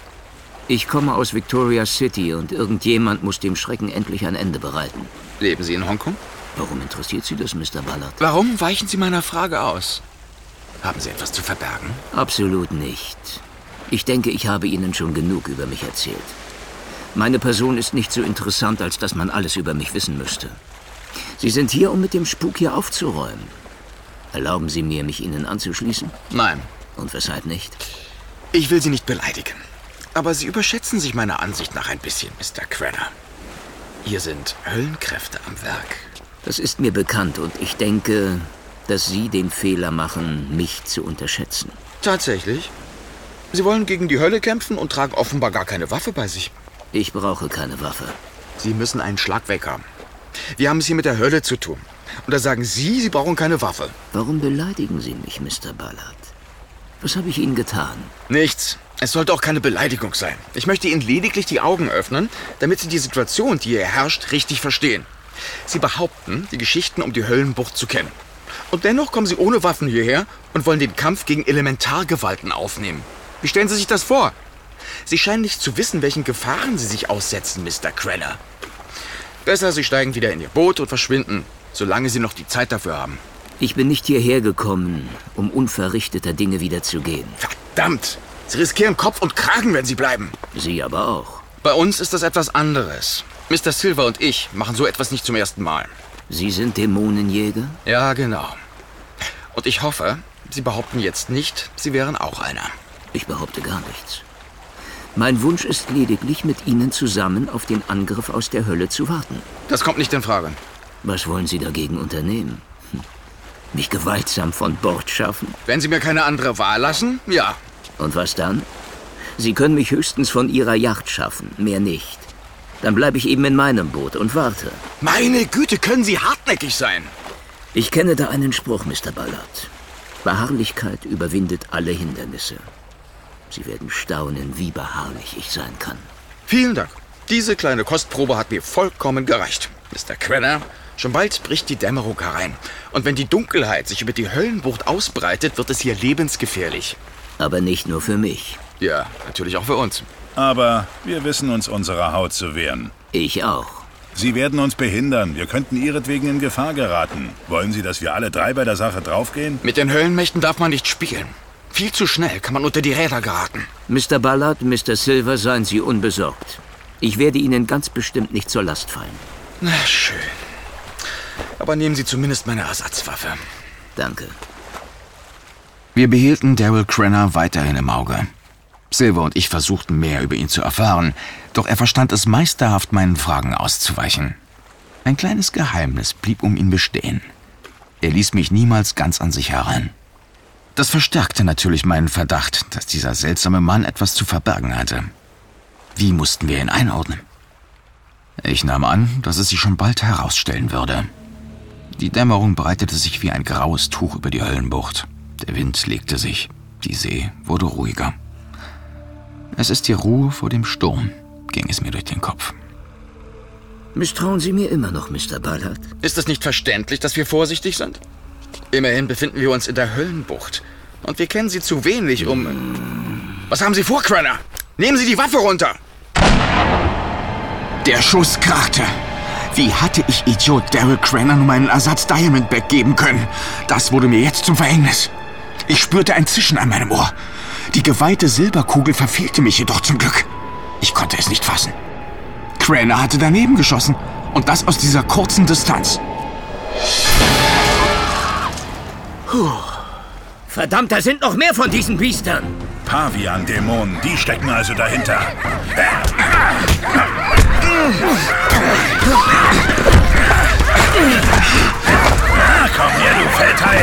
Ich komme aus Victoria City und irgendjemand muss dem Schrecken endlich ein Ende bereiten. Leben Sie in Hongkong? Warum interessiert Sie das, Mister Ballard? Warum weichen Sie meiner Frage aus? Haben Sie etwas zu verbergen? Absolut nicht. Ich denke, ich habe Ihnen schon genug über mich erzählt. Meine Person ist nicht so interessant, als dass man alles über mich wissen müsste. Sie sind hier, um mit dem Spuk hier aufzuräumen. Erlauben Sie mir, mich Ihnen anzuschließen? Nein. Und weshalb nicht? Ich will Sie nicht beleidigen. Aber Sie überschätzen sich meiner Ansicht nach ein bisschen, Mister Crenna. Hier sind Höllenkräfte am Werk. Das ist mir bekannt und ich denke, dass Sie den Fehler machen, mich zu unterschätzen. Tatsächlich? Sie wollen gegen die Hölle kämpfen und tragen offenbar gar keine Waffe bei sich. Ich brauche keine Waffe. Sie müssen einen Schlag weg haben. Wir haben es hier mit der Hölle zu tun. Und da sagen Sie, Sie brauchen keine Waffe. Warum beleidigen Sie mich, Mister Ballard? Was habe ich Ihnen getan? Nichts. Es sollte auch keine Beleidigung sein. Ich möchte Ihnen lediglich die Augen öffnen, damit Sie die Situation, die hier herrscht, richtig verstehen. Sie behaupten, die Geschichten um die Höllenbucht zu kennen. Und dennoch kommen Sie ohne Waffen hierher und wollen den Kampf gegen Elementargewalten aufnehmen. Wie stellen Sie sich das vor? Sie scheinen nicht zu wissen, welchen Gefahren Sie sich aussetzen, Mister Crenna. Besser, Sie steigen wieder in Ihr Boot und verschwinden, solange Sie noch die Zeit dafür haben. Ich bin nicht hierher gekommen, um unverrichteter Dinge wieder zu gehen. Verdammt! Sie riskieren Kopf und Kragen, wenn Sie bleiben. Sie aber auch. Bei uns ist das etwas anderes. Mister Silver und ich machen so etwas nicht zum ersten Mal. Sie sind Dämonenjäger? Ja, genau. Und ich hoffe, Sie behaupten jetzt nicht, Sie wären auch einer. Ich behaupte gar nichts. Mein Wunsch ist lediglich, mit Ihnen zusammen auf den Angriff aus der Hölle zu warten. Das kommt nicht in Frage. Was wollen Sie dagegen unternehmen? Hm. Mich gewaltsam von Bord schaffen? Wenn Sie mir keine andere Wahl lassen, ja. Und was dann? Sie können mich höchstens von Ihrer Yacht schaffen, mehr nicht. Dann bleibe ich eben in meinem Boot und warte. Meine Güte, können Sie hartnäckig sein? Ich kenne da einen Spruch, Mister Ballard. Beharrlichkeit überwindet alle Hindernisse. Sie werden staunen, wie beharrlich ich sein kann. Vielen Dank. Diese kleine Kostprobe hat mir vollkommen gereicht. Mister Crenna, schon bald bricht die Dämmerung herein. Und wenn die Dunkelheit sich über die Höllenbucht ausbreitet, wird es hier lebensgefährlich. Aber nicht nur für mich. Ja, natürlich auch für uns. Aber wir wissen uns unserer Haut zu wehren. Ich auch. Sie werden uns behindern. Wir könnten ihretwegen in Gefahr geraten. Wollen Sie, dass wir alle drei bei der Sache draufgehen? Mit den Höllenmächten darf man nicht spielen. Viel zu schnell kann man unter die Räder geraten. Mister Ballard, Mister Silver, seien Sie unbesorgt. Ich werde Ihnen ganz bestimmt nicht zur Last fallen. Na schön. Aber nehmen Sie zumindest meine Ersatzwaffe. Danke. Wir behielten Daryl Crenna weiterhin im Auge. Silver und ich versuchten mehr über ihn zu erfahren, doch er verstand es meisterhaft, meinen Fragen auszuweichen. Ein kleines Geheimnis blieb um ihn bestehen. Er ließ mich niemals ganz an sich heran. Das verstärkte natürlich meinen Verdacht, dass dieser seltsame Mann etwas zu verbergen hatte. Wie mussten wir ihn einordnen? Ich nahm an, dass es sich schon bald herausstellen würde. Die Dämmerung breitete sich wie ein graues Tuch über die Höllenbucht. Der Wind legte sich, die See wurde ruhiger. Es ist die Ruhe vor dem Sturm, ging es mir durch den Kopf. Misstrauen Sie mir immer noch, Mister Ballard? Ist es nicht verständlich, dass wir vorsichtig sind? Immerhin befinden wir uns in der Höllenbucht. Und wir kennen sie zu wenig, um... Was haben Sie vor, Crenna? Nehmen Sie die Waffe runter! Der Schuss krachte. Wie hatte ich Idiot Daryl Crenna nur meinen Ersatz Diamondback geben können? Das wurde mir jetzt zum Verhängnis. Ich spürte ein Zischen an meinem Ohr. Die geweihte Silberkugel verfehlte mich jedoch zum Glück. Ich konnte es nicht fassen. Crenna hatte daneben geschossen. Und das aus dieser kurzen Distanz. Puh. Verdammt, da sind noch mehr von diesen Biestern. Pavian-Dämonen, die stecken also dahinter. Ah, komm her, du Feldteil!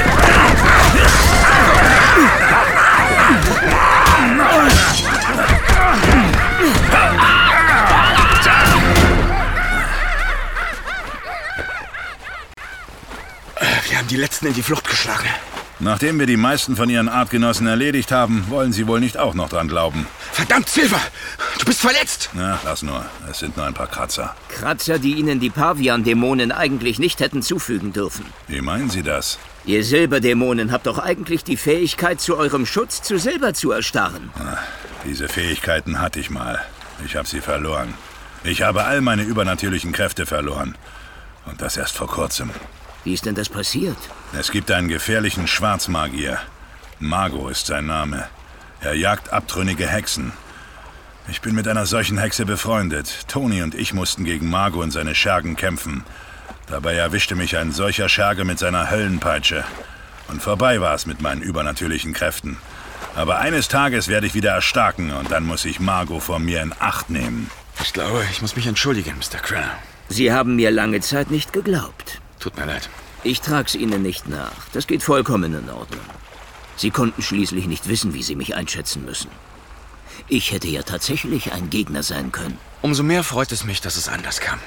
Wir haben die Letzten in die Flucht geschlagen. Nachdem wir die meisten von ihren Artgenossen erledigt haben, wollen sie wohl nicht auch noch dran glauben. Verdammt, Silver! Du bist verletzt! Na, lass nur. Es sind nur ein paar Kratzer. Kratzer, die Ihnen die Pavian-Dämonen eigentlich nicht hätten zufügen dürfen. Wie meinen Sie das? Ihr Silberdämonen habt doch eigentlich die Fähigkeit, zu eurem Schutz zu Silber zu erstarren. Na, diese Fähigkeiten hatte ich mal. Ich habe sie verloren. Ich habe all meine übernatürlichen Kräfte verloren. Und das erst vor kurzem. Wie ist denn das passiert? Es gibt einen gefährlichen Schwarzmagier. Mago ist sein Name. Er jagt abtrünnige Hexen. Ich bin mit einer solchen Hexe befreundet. Toni und ich mussten gegen Mago und seine Schergen kämpfen. Dabei erwischte mich ein solcher Scherge mit seiner Höllenpeitsche. Und vorbei war es mit meinen übernatürlichen Kräften. Aber eines Tages werde ich wieder erstarken und dann muss ich Mago vor mir in Acht nehmen. Ich glaube, ich muss mich entschuldigen, Mister Crenner. Sie haben mir lange Zeit nicht geglaubt. Tut mir leid. Ich trag's Ihnen nicht nach. Das geht vollkommen in Ordnung. Sie konnten schließlich nicht wissen, wie Sie mich einschätzen müssen. Ich hätte ja tatsächlich ein Gegner sein können. Umso mehr freut es mich, dass es anders kam.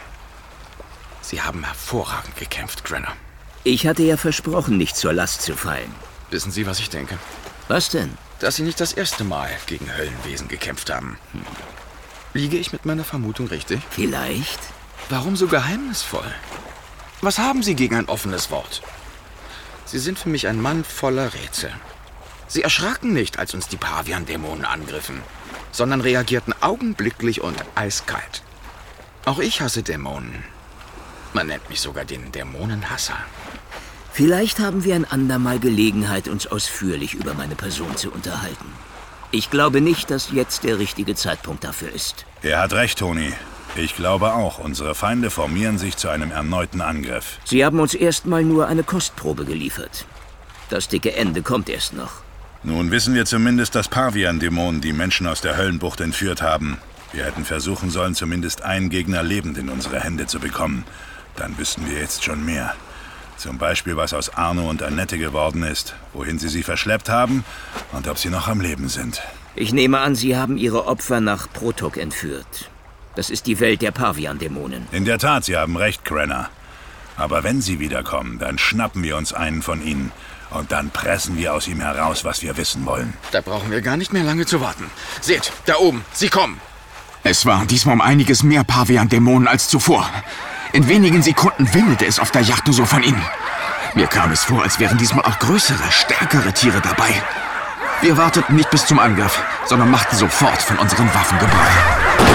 Sie haben hervorragend gekämpft, Crenner. Ich hatte ja versprochen, nicht zur Last zu fallen. Wissen Sie, was ich denke? Was denn? Dass Sie nicht das erste Mal gegen Höllenwesen gekämpft haben. Hm. Liege ich mit meiner Vermutung richtig? Vielleicht. Warum so geheimnisvoll? Was haben Sie gegen ein offenes Wort? Sie sind für mich ein Mann voller Rätsel. Sie erschraken nicht, als uns die Pavian-Dämonen angriffen, sondern reagierten augenblicklich und eiskalt. Auch ich hasse Dämonen. Man nennt mich sogar den Dämonenhasser. Vielleicht haben wir ein andermal Gelegenheit, uns ausführlich über meine Person zu unterhalten. Ich glaube nicht, dass jetzt der richtige Zeitpunkt dafür ist. Er hat recht, Toni. Ich glaube auch, unsere Feinde formieren sich zu einem erneuten Angriff. Sie haben uns erstmal nur eine Kostprobe geliefert. Das dicke Ende kommt erst noch. Nun wissen wir zumindest, dass Pavian-Dämonen die Menschen aus der Höllenbucht entführt haben. Wir hätten versuchen sollen, zumindest einen Gegner lebend in unsere Hände zu bekommen. Dann wüssten wir jetzt schon mehr. Zum Beispiel, was aus Arno und Annette geworden ist, wohin sie sie verschleppt haben und ob sie noch am Leben sind. Ich nehme an, Sie haben Ihre Opfer nach Protok entführt. Das ist die Welt der Pavian-Dämonen. In der Tat, Sie haben recht, Crenner. Aber wenn Sie wiederkommen, dann schnappen wir uns einen von Ihnen. Und dann pressen wir aus ihm heraus, was wir wissen wollen. Da brauchen wir gar nicht mehr lange zu warten. Seht, da oben, sie kommen. Es waren diesmal um einiges mehr Pavian-Dämonen als zuvor. In wenigen Sekunden wimmelte es auf der Yacht nur so von ihnen. Mir kam es vor, als wären diesmal auch größere, stärkere Tiere dabei. Wir warteten nicht bis zum Angriff, sondern machten sofort von unseren Waffen Gebrauch.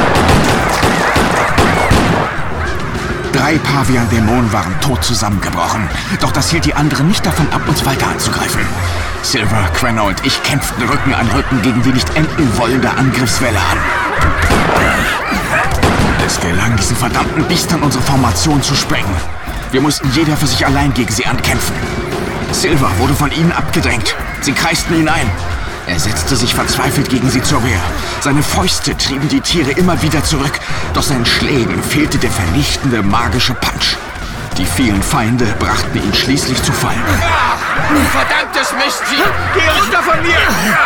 Drei Pavian-Dämonen waren tot zusammengebrochen. Doch das hielt die anderen nicht davon ab, uns weiter anzugreifen. Silver, Crenner und ich kämpften Rücken an Rücken gegen die nicht enden wollende Angriffswelle an. Es gelang diesen verdammten Biestern, unsere Formation zu sprengen. Wir mussten jeder für sich allein gegen sie ankämpfen. Silver wurde von ihnen abgedrängt. Sie kreisten ihn ein. Er setzte sich verzweifelt gegen sie zur Wehr. Seine Fäuste trieben die Tiere immer wieder zurück, doch seinen Schlägen fehlte der vernichtende magische Punch. Die vielen Feinde brachten ihn schließlich zu Fall. Verdammtes Mistvieh! Geh runter von mir!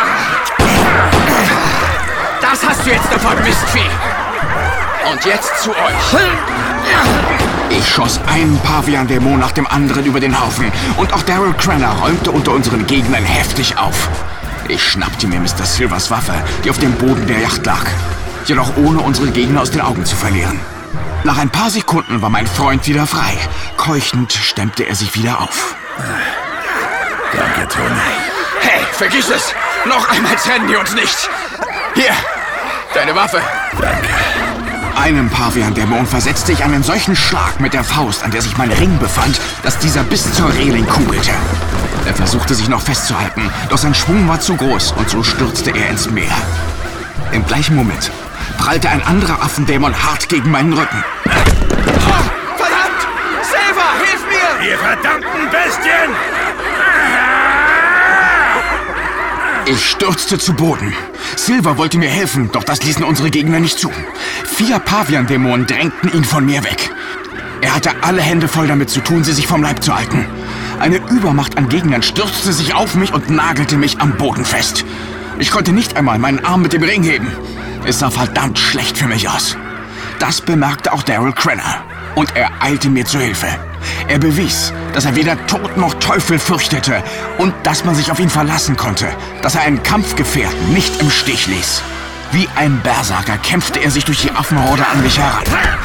Das hast du jetzt davon, Mistvieh! Und jetzt zu euch. Ich schoss einen Pavian-Dämon nach dem anderen über den Haufen und auch Daryl Crenner räumte unter unseren Gegnern heftig auf. Ich schnappte mir Mister Silvers Waffe, die auf dem Boden der Yacht lag, jedoch ohne unsere Gegner aus den Augen zu verlieren. Nach ein paar Sekunden war mein Freund wieder frei. Keuchend stemmte er sich wieder auf. Danke, Toni. Hey, vergiss es! Noch einmal trennen wir uns nicht! Hier, deine Waffe. Danke. Einem Pavian-Dämon versetzte ich einen solchen Schlag mit der Faust, an der sich mein Ring befand, dass dieser bis zur Reling kugelte. Er versuchte sich noch festzuhalten, doch sein Schwung war zu groß und so stürzte er ins Meer. Im gleichen Moment prallte ein anderer Affendämon hart gegen meinen Rücken. Oh, verdammt! Silver, hilf mir! Ihr verdammten Bestien! Ich stürzte zu Boden. Silver wollte mir helfen, doch das ließen unsere Gegner nicht zu. Vier Pavian-Dämonen drängten ihn von mir weg. Er hatte alle Hände voll damit zu tun, sie sich vom Leib zu halten. Eine Übermacht an Gegnern stürzte sich auf mich und nagelte mich am Boden fest. Ich konnte nicht einmal meinen Arm mit dem Ring heben. Es sah verdammt schlecht für mich aus. Das bemerkte auch Daryl Crenna. Und er eilte mir zu Hilfe. Er bewies, dass er weder Tod noch Teufel fürchtete und dass man sich auf ihn verlassen konnte, dass er einen Kampfgefährten nicht im Stich ließ. Wie ein Berserker kämpfte er sich durch die Affenhorde an mich heran.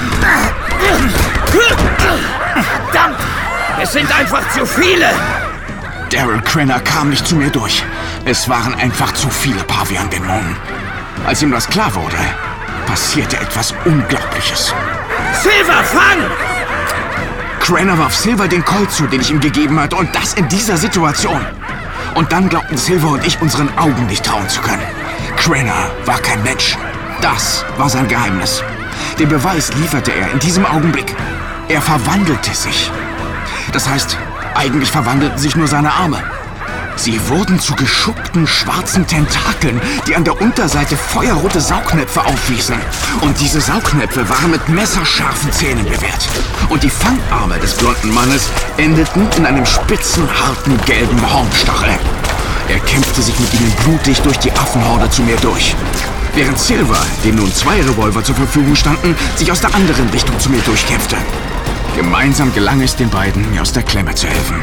Verdammt! Es sind einfach zu viele! Daryl Crenna kam nicht zu mir durch. Es waren einfach zu viele Pavian-Dämonen. Als ihm das klar wurde, passierte etwas Unglaubliches. Silver, fang! Crenna warf Silver den Colt zu, den ich ihm gegeben hatte, und das in dieser Situation. Und dann glaubten Silver und ich unseren Augen nicht trauen zu können. Crenna war kein Mensch. Das war sein Geheimnis. Den Beweis lieferte er in diesem Augenblick. Er verwandelte sich. Das heißt, eigentlich verwandelten sich nur seine Arme. Sie wurden zu geschuppten schwarzen Tentakeln, die an der Unterseite feuerrote Saugnäpfe aufwiesen. Und diese Saugnäpfe waren mit messerscharfen Zähnen bewehrt. Und die Fangarme des blonden Mannes endeten in einem spitzen, harten, gelben Hornstachel. Er kämpfte sich mit ihnen blutig durch die Affenhorde zu mir durch. Während Silver, dem nun zwei Revolver zur Verfügung standen, sich aus der anderen Richtung zu mir durchkämpfte. Gemeinsam gelang es den beiden, mir aus der Klemme zu helfen.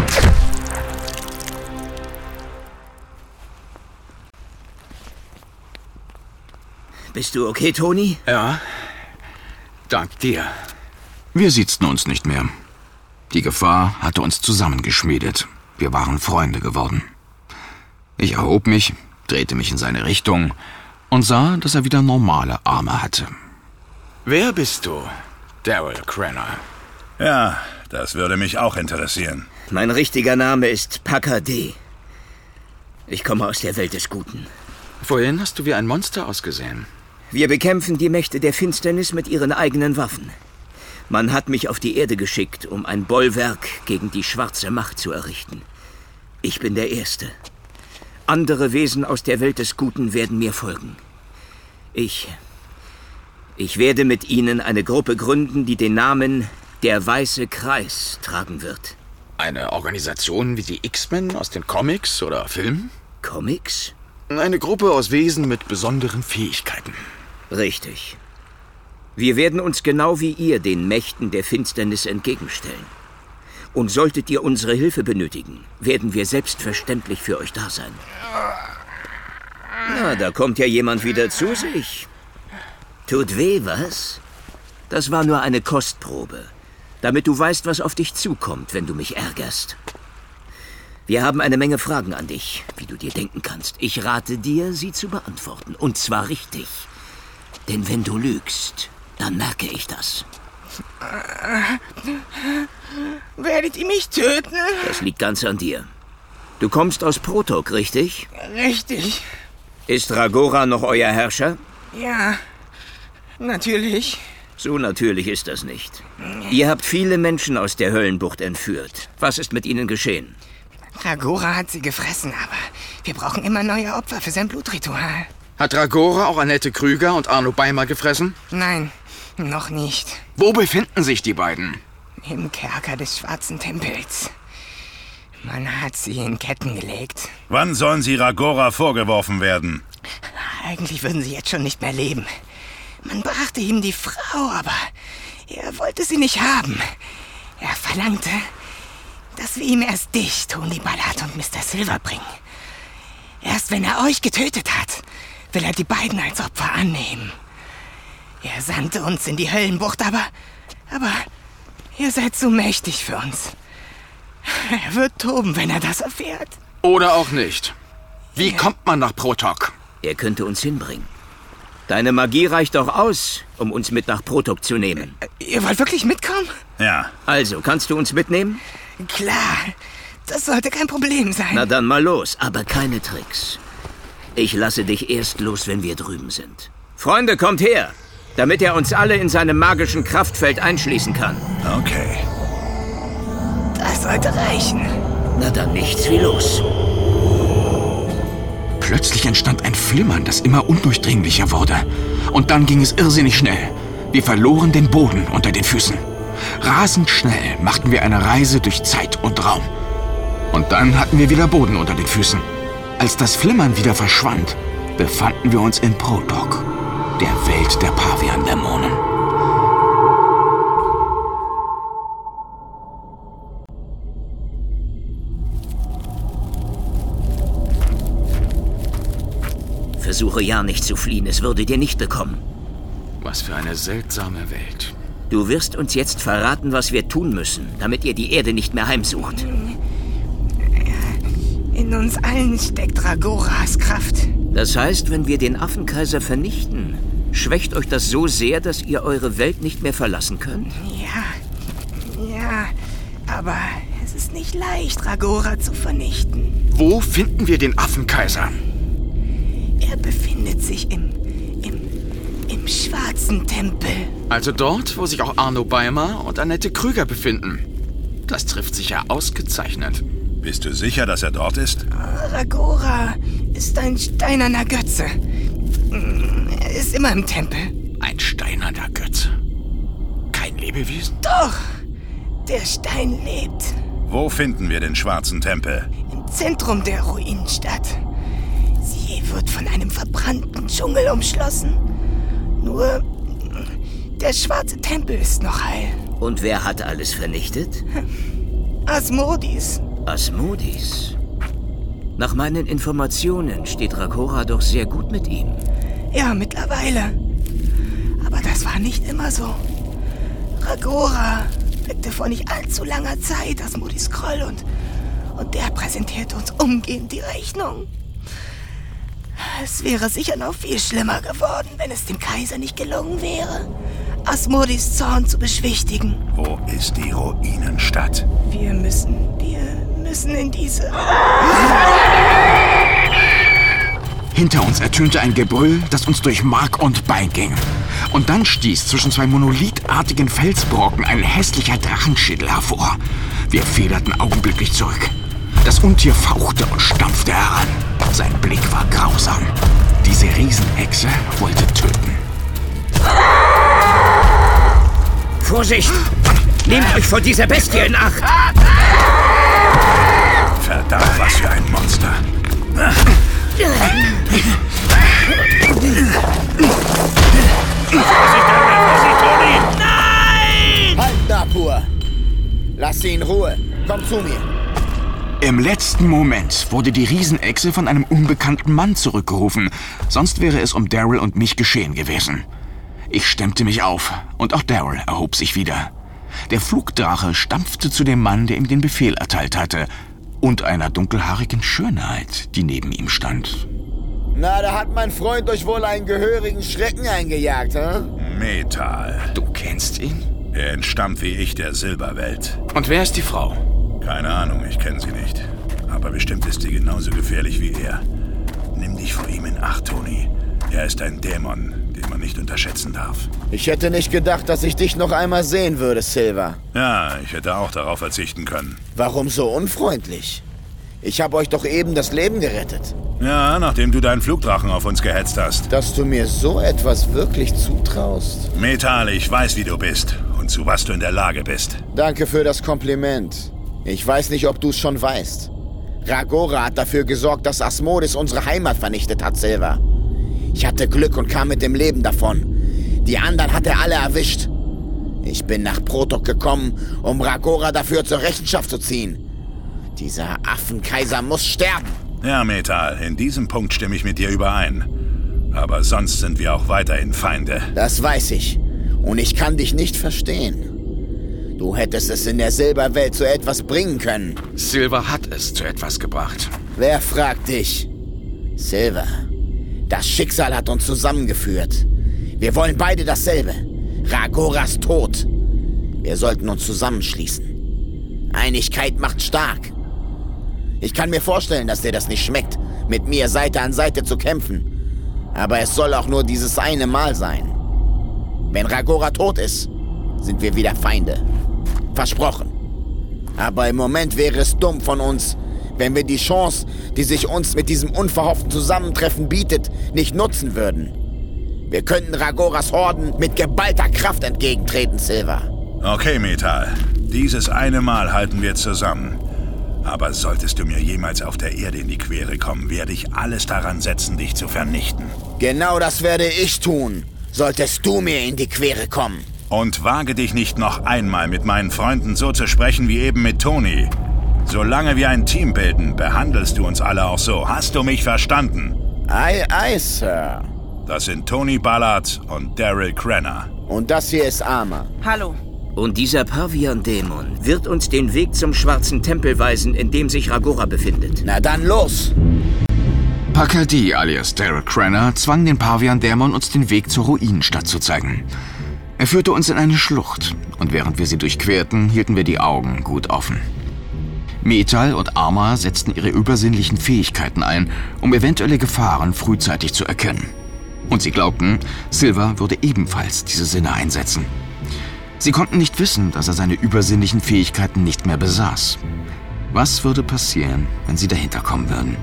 Bist du okay, Tony? Ja, dank dir. Wir siezten uns nicht mehr. Die Gefahr hatte uns zusammengeschmiedet. Wir waren Freunde geworden. Ich erhob mich, drehte mich in seine Richtung und sah, dass er wieder normale Arme hatte. Wer bist du, Daryl Crenna? Ja, das würde mich auch interessieren. Mein richtiger Name ist Packer D. Ich komme aus der Welt des Guten. Vorhin hast du wie ein Monster ausgesehen. Wir bekämpfen die Mächte der Finsternis mit ihren eigenen Waffen. Man hat mich auf die Erde geschickt, um ein Bollwerk gegen die schwarze Macht zu errichten. Ich bin der Erste. Andere Wesen aus der Welt des Guten werden mir folgen. Ich... Ich werde mit ihnen eine Gruppe gründen, die den Namen Der Weiße Kreis tragen wird. Eine Organisation wie die X-Men aus den Comics oder Filmen? Comics? Eine Gruppe aus Wesen mit besonderen Fähigkeiten. Richtig. Wir werden uns genau wie ihr den Mächten der Finsternis entgegenstellen. Und solltet ihr unsere Hilfe benötigen, werden wir selbstverständlich für euch da sein. Na, da kommt ja jemand wieder zu sich. Tut weh, was? Das war nur eine Kostprobe, damit du weißt, was auf dich zukommt, wenn du mich ärgerst. Wir haben eine Menge Fragen an dich, wie du dir denken kannst. Ich rate dir, sie zu beantworten. Und zwar richtig. Denn wenn du lügst, dann merke ich das. Werdet ihr mich töten? Das liegt ganz an dir. Du kommst aus Protok, richtig? Richtig. Ist Ragora noch euer Herrscher? Ja, natürlich. So natürlich ist das nicht. Ihr habt viele Menschen aus der Höllenbucht entführt. Was ist mit ihnen geschehen? Ragora hat sie gefressen, aber wir brauchen immer neue Opfer für sein Blutritual. Hat Ragora auch Annette Krüger und Arno Beimer gefressen? Nein, noch nicht. Wo befinden sich die beiden? Im Kerker des Schwarzen Tempels. Man hat sie in Ketten gelegt. Wann sollen sie Ragora vorgeworfen werden? Eigentlich würden sie jetzt schon nicht mehr leben. Man brachte ihm die Frau, aber er wollte sie nicht haben. Er verlangte, dass wir ihm erst dich, Tony Ballard und Mister Silver bringen. Erst wenn er euch getötet hat, will er die beiden als Opfer annehmen. Er sandte uns in die Höllenbucht, aber... aber ihr seid zu mächtig für uns. Er wird toben, wenn er das erfährt. Oder auch nicht. Wie ja. kommt man nach Protok? Er könnte uns hinbringen. Deine Magie reicht doch aus, um uns mit nach Protok zu nehmen. Ihr wollt wirklich mitkommen? Ja. Also, kannst du uns mitnehmen? Klar, das sollte kein Problem sein. Na dann mal los, aber keine Tricks. Ich lasse dich erst los, wenn wir drüben sind. Freunde, kommt her, damit er uns alle in seinem magischen Kraftfeld einschließen kann. Okay. Das sollte reichen. Na dann nichts wie los. Plötzlich entstand ein Flimmern, das immer undurchdringlicher wurde. Und dann ging es irrsinnig schnell. Wir verloren den Boden unter den Füßen. Rasend schnell machten wir eine Reise durch Zeit und Raum. Und dann hatten wir wieder Boden unter den Füßen. Als das Flimmern wieder verschwand, befanden wir uns in Protok, der Welt der Pavian-Dämonen. Versuche ja nicht zu fliehen, es würde dir nicht bekommen. Was für eine seltsame Welt. Du wirst uns jetzt verraten, was wir tun müssen, damit ihr die Erde nicht mehr heimsucht. In uns allen steckt Ragoras Kraft. Das heißt, wenn wir den Affenkaiser vernichten, schwächt euch das so sehr, dass ihr eure Welt nicht mehr verlassen könnt? Ja, ja, aber es ist nicht leicht, Ragora zu vernichten. Wo finden wir den Affenkaiser? Er befindet sich im, im, im Schwarzen Tempel. Also dort, wo sich auch Arno Beimer und Annette Krüger befinden. Das trifft sich ja ausgezeichnet. Bist du sicher, dass er dort ist? Ragora ist ein steinerner Götze. Er ist immer im Tempel. Ein steinerner Götze? Kein Lebewesen? Doch, der Stein lebt. Wo finden wir den Schwarzen Tempel? Im Zentrum der Ruinenstadt. Sie wird von einem verbrannten Dschungel umschlossen. Nur der Schwarze Tempel ist noch heil. Und wer hat alles vernichtet? Asmodis. Asmodis? Nach meinen Informationen steht Ragora doch sehr gut mit ihm. Ja, mittlerweile. Aber das war nicht immer so. Ragora weckte vor nicht allzu langer Zeit Asmodis Groll und, und der präsentierte uns umgehend die Rechnung. Es wäre sicher noch viel schlimmer geworden, wenn es dem Kaiser nicht gelungen wäre, Asmodis Zorn zu beschwichtigen. Wo ist die Ruinenstadt? Wir müssen, wir müssen in diese... Hinter uns ertönte ein Gebrüll, das uns durch Mark und Bein ging. Und dann stieß zwischen zwei monolithartigen Felsbrocken ein hässlicher Drachenschädel hervor. Wir federten augenblicklich zurück. Das Untier fauchte und stampfte heran. Sein Blick war grausam. Diese Riesenechse wollte töten. Vorsicht! Nehmt euch vor dieser Bestie in Acht! Verdammt, was für ein Monster! Nein! Halt da, Pur! Lass sie in Ruhe. Komm zu mir. Im letzten Moment wurde die Riesenechse von einem unbekannten Mann zurückgerufen. Sonst wäre es um Daryl und mich geschehen gewesen. Ich stemmte mich auf und auch Daryl erhob sich wieder. Der Flugdrache stampfte zu dem Mann, der ihm den Befehl erteilt hatte, und einer dunkelhaarigen Schönheit, die neben ihm stand. Na, da hat mein Freund euch wohl einen gehörigen Schrecken eingejagt, hä? Metal. Du kennst ihn? Er entstammt wie ich der Silberwelt. Und wer ist die Frau? Keine Ahnung, ich kenne sie nicht. Aber bestimmt ist sie genauso gefährlich wie er. Nimm dich vor ihm in Acht, Toni. Er ist ein Dämon, den man nicht unterschätzen darf. Ich hätte nicht gedacht, dass ich dich noch einmal sehen würde, Silva. Ja, ich hätte auch darauf verzichten können. Warum so unfreundlich? Ich habe euch doch eben das Leben gerettet. Ja, nachdem du deinen Flugdrachen auf uns gehetzt hast. Dass du mir so etwas wirklich zutraust. Metal, ich weiß, wie du bist und zu was du in der Lage bist. Danke für das Kompliment. Ich weiß nicht, ob du es schon weißt. Ragora hat dafür gesorgt, dass Asmodis unsere Heimat vernichtet hat, Silva. Ich hatte Glück und kam mit dem Leben davon. Die anderen hat er alle erwischt. Ich bin nach Protok gekommen, um Ragora dafür zur Rechenschaft zu ziehen. Dieser Affenkaiser muss sterben. Ja, Metal, in diesem Punkt stimme ich mit dir überein. Aber sonst sind wir auch weiterhin Feinde. Das weiß ich. Und ich kann dich nicht verstehen. Du hättest es in der Silberwelt zu etwas bringen können. Silver hat es zu etwas gebracht. Wer fragt dich? Silver, das Schicksal hat uns zusammengeführt. Wir wollen beide dasselbe. Ragoras Tod. Wir sollten uns zusammenschließen. Einigkeit macht stark. Ich kann mir vorstellen, dass dir das nicht schmeckt, mit mir Seite an Seite zu kämpfen. Aber es soll auch nur dieses eine Mal sein. Wenn Ragora tot ist, sind wir wieder Feinde. Versprochen. Aber im Moment wäre es dumm von uns, wenn wir die Chance, die sich uns mit diesem unverhofften Zusammentreffen bietet, nicht nutzen würden. Wir könnten Ragoras Horden mit geballter Kraft entgegentreten, Silver. Okay, Metal. Dieses eine Mal halten wir zusammen. Aber solltest du mir jemals auf der Erde in die Quere kommen, werde ich alles daran setzen, dich zu vernichten. Genau das werde ich tun, solltest du mir in die Quere kommen. Und wage dich nicht noch einmal mit meinen Freunden so zu sprechen wie eben mit Tony. Solange wir ein Team bilden, behandelst du uns alle auch so. Hast du mich verstanden? Aye, aye, Sir. Das sind Tony Ballard und Daryl Crenna. Und das hier ist Arma. Hallo. Und dieser Pavian-Dämon wird uns den Weg zum Schwarzen Tempel weisen, in dem sich Ragora befindet. Na dann los! Pakadi alias Daryl Crenna zwang den Pavian-Dämon, uns den Weg zur Ruinenstadt zu zeigen. Er führte uns in eine Schlucht und während wir sie durchquerten, hielten wir die Augen gut offen. Metal und Arma setzten ihre übersinnlichen Fähigkeiten ein, um eventuelle Gefahren frühzeitig zu erkennen. Und sie glaubten, Silver würde ebenfalls diese Sinne einsetzen. Sie konnten nicht wissen, dass er seine übersinnlichen Fähigkeiten nicht mehr besaß. Was würde passieren, wenn sie dahinter kommen würden?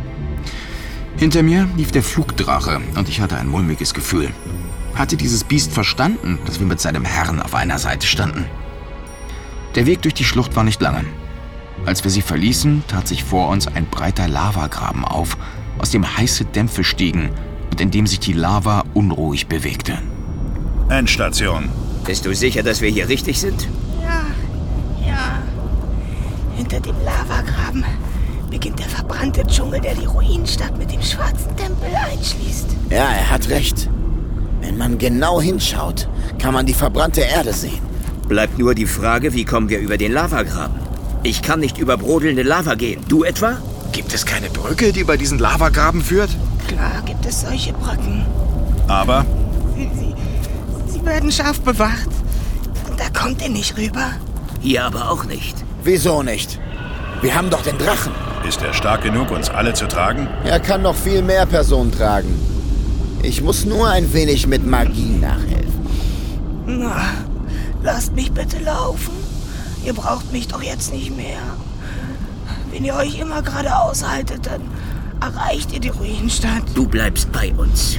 Hinter mir lief der Flugdrache und ich hatte ein mulmiges Gefühl. Hatte dieses Biest verstanden, dass wir mit seinem Herrn auf einer Seite standen? Der Weg durch die Schlucht war nicht lange. Als wir sie verließen, tat sich vor uns ein breiter Lavagraben auf, aus dem heiße Dämpfe stiegen und in dem sich die Lava unruhig bewegte. Endstation. Bist du sicher, dass wir hier richtig sind? Ja, ja. Hinter dem Lavagraben beginnt der verbrannte Dschungel, der die Ruinenstadt mit dem Schwarzen Tempel einschließt. Ja, er hat recht. Wenn man genau hinschaut, kann man die verbrannte Erde sehen. Bleibt nur die Frage, wie kommen wir über den Lavagraben? Ich kann nicht über brodelnde Lava gehen. Du etwa? Gibt es keine Brücke, die über diesen Lavagraben führt? Klar gibt es solche Brücken. Aber? Sie, sie, sie werden scharf bewacht. Und da kommt ihr nicht rüber. Hier aber auch nicht. Wieso nicht? Wir haben doch den Drachen. Ist er stark genug, uns alle zu tragen? Er kann noch viel mehr Personen tragen. Ich muss nur ein wenig mit Magie nachhelfen. Na, lasst mich bitte laufen. Ihr braucht mich doch jetzt nicht mehr. Wenn ihr euch immer geradeaus haltet, dann erreicht ihr die Ruinenstadt. Du bleibst bei uns.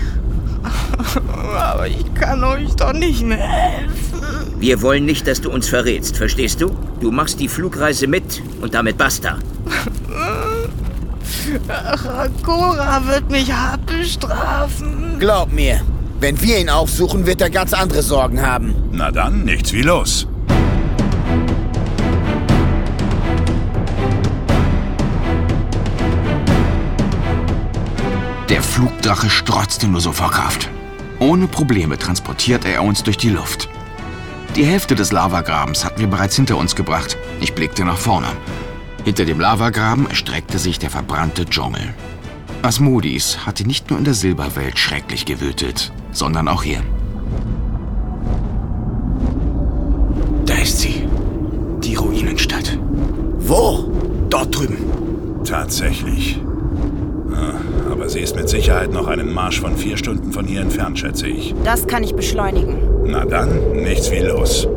Aber ich kann euch doch nicht mehr helfen. Wir wollen nicht, dass du uns verrätst, verstehst du? Du machst die Flugreise mit und damit basta. Ragora wird mich hart bestrafen. Glaub mir, wenn wir ihn aufsuchen, wird er ganz andere Sorgen haben. Na dann, nichts wie los. Der Flugdrache strotzte nur so vor Kraft. Ohne Probleme transportierte er uns durch die Luft. Die Hälfte des Lavagrabens hatten wir bereits hinter uns gebracht. Ich blickte nach vorne. Hinter dem Lavagraben erstreckte sich der verbrannte Dschungel. Asmodis hatte nicht nur in der Silberwelt schrecklich gewütet, sondern auch hier. Da ist sie. Die Ruinenstadt. Wo? Dort drüben. Tatsächlich. Aber sie ist mit Sicherheit noch einen Marsch von vier Stunden von hier entfernt, schätze ich. Das kann ich beschleunigen. Na dann, nichts wie los.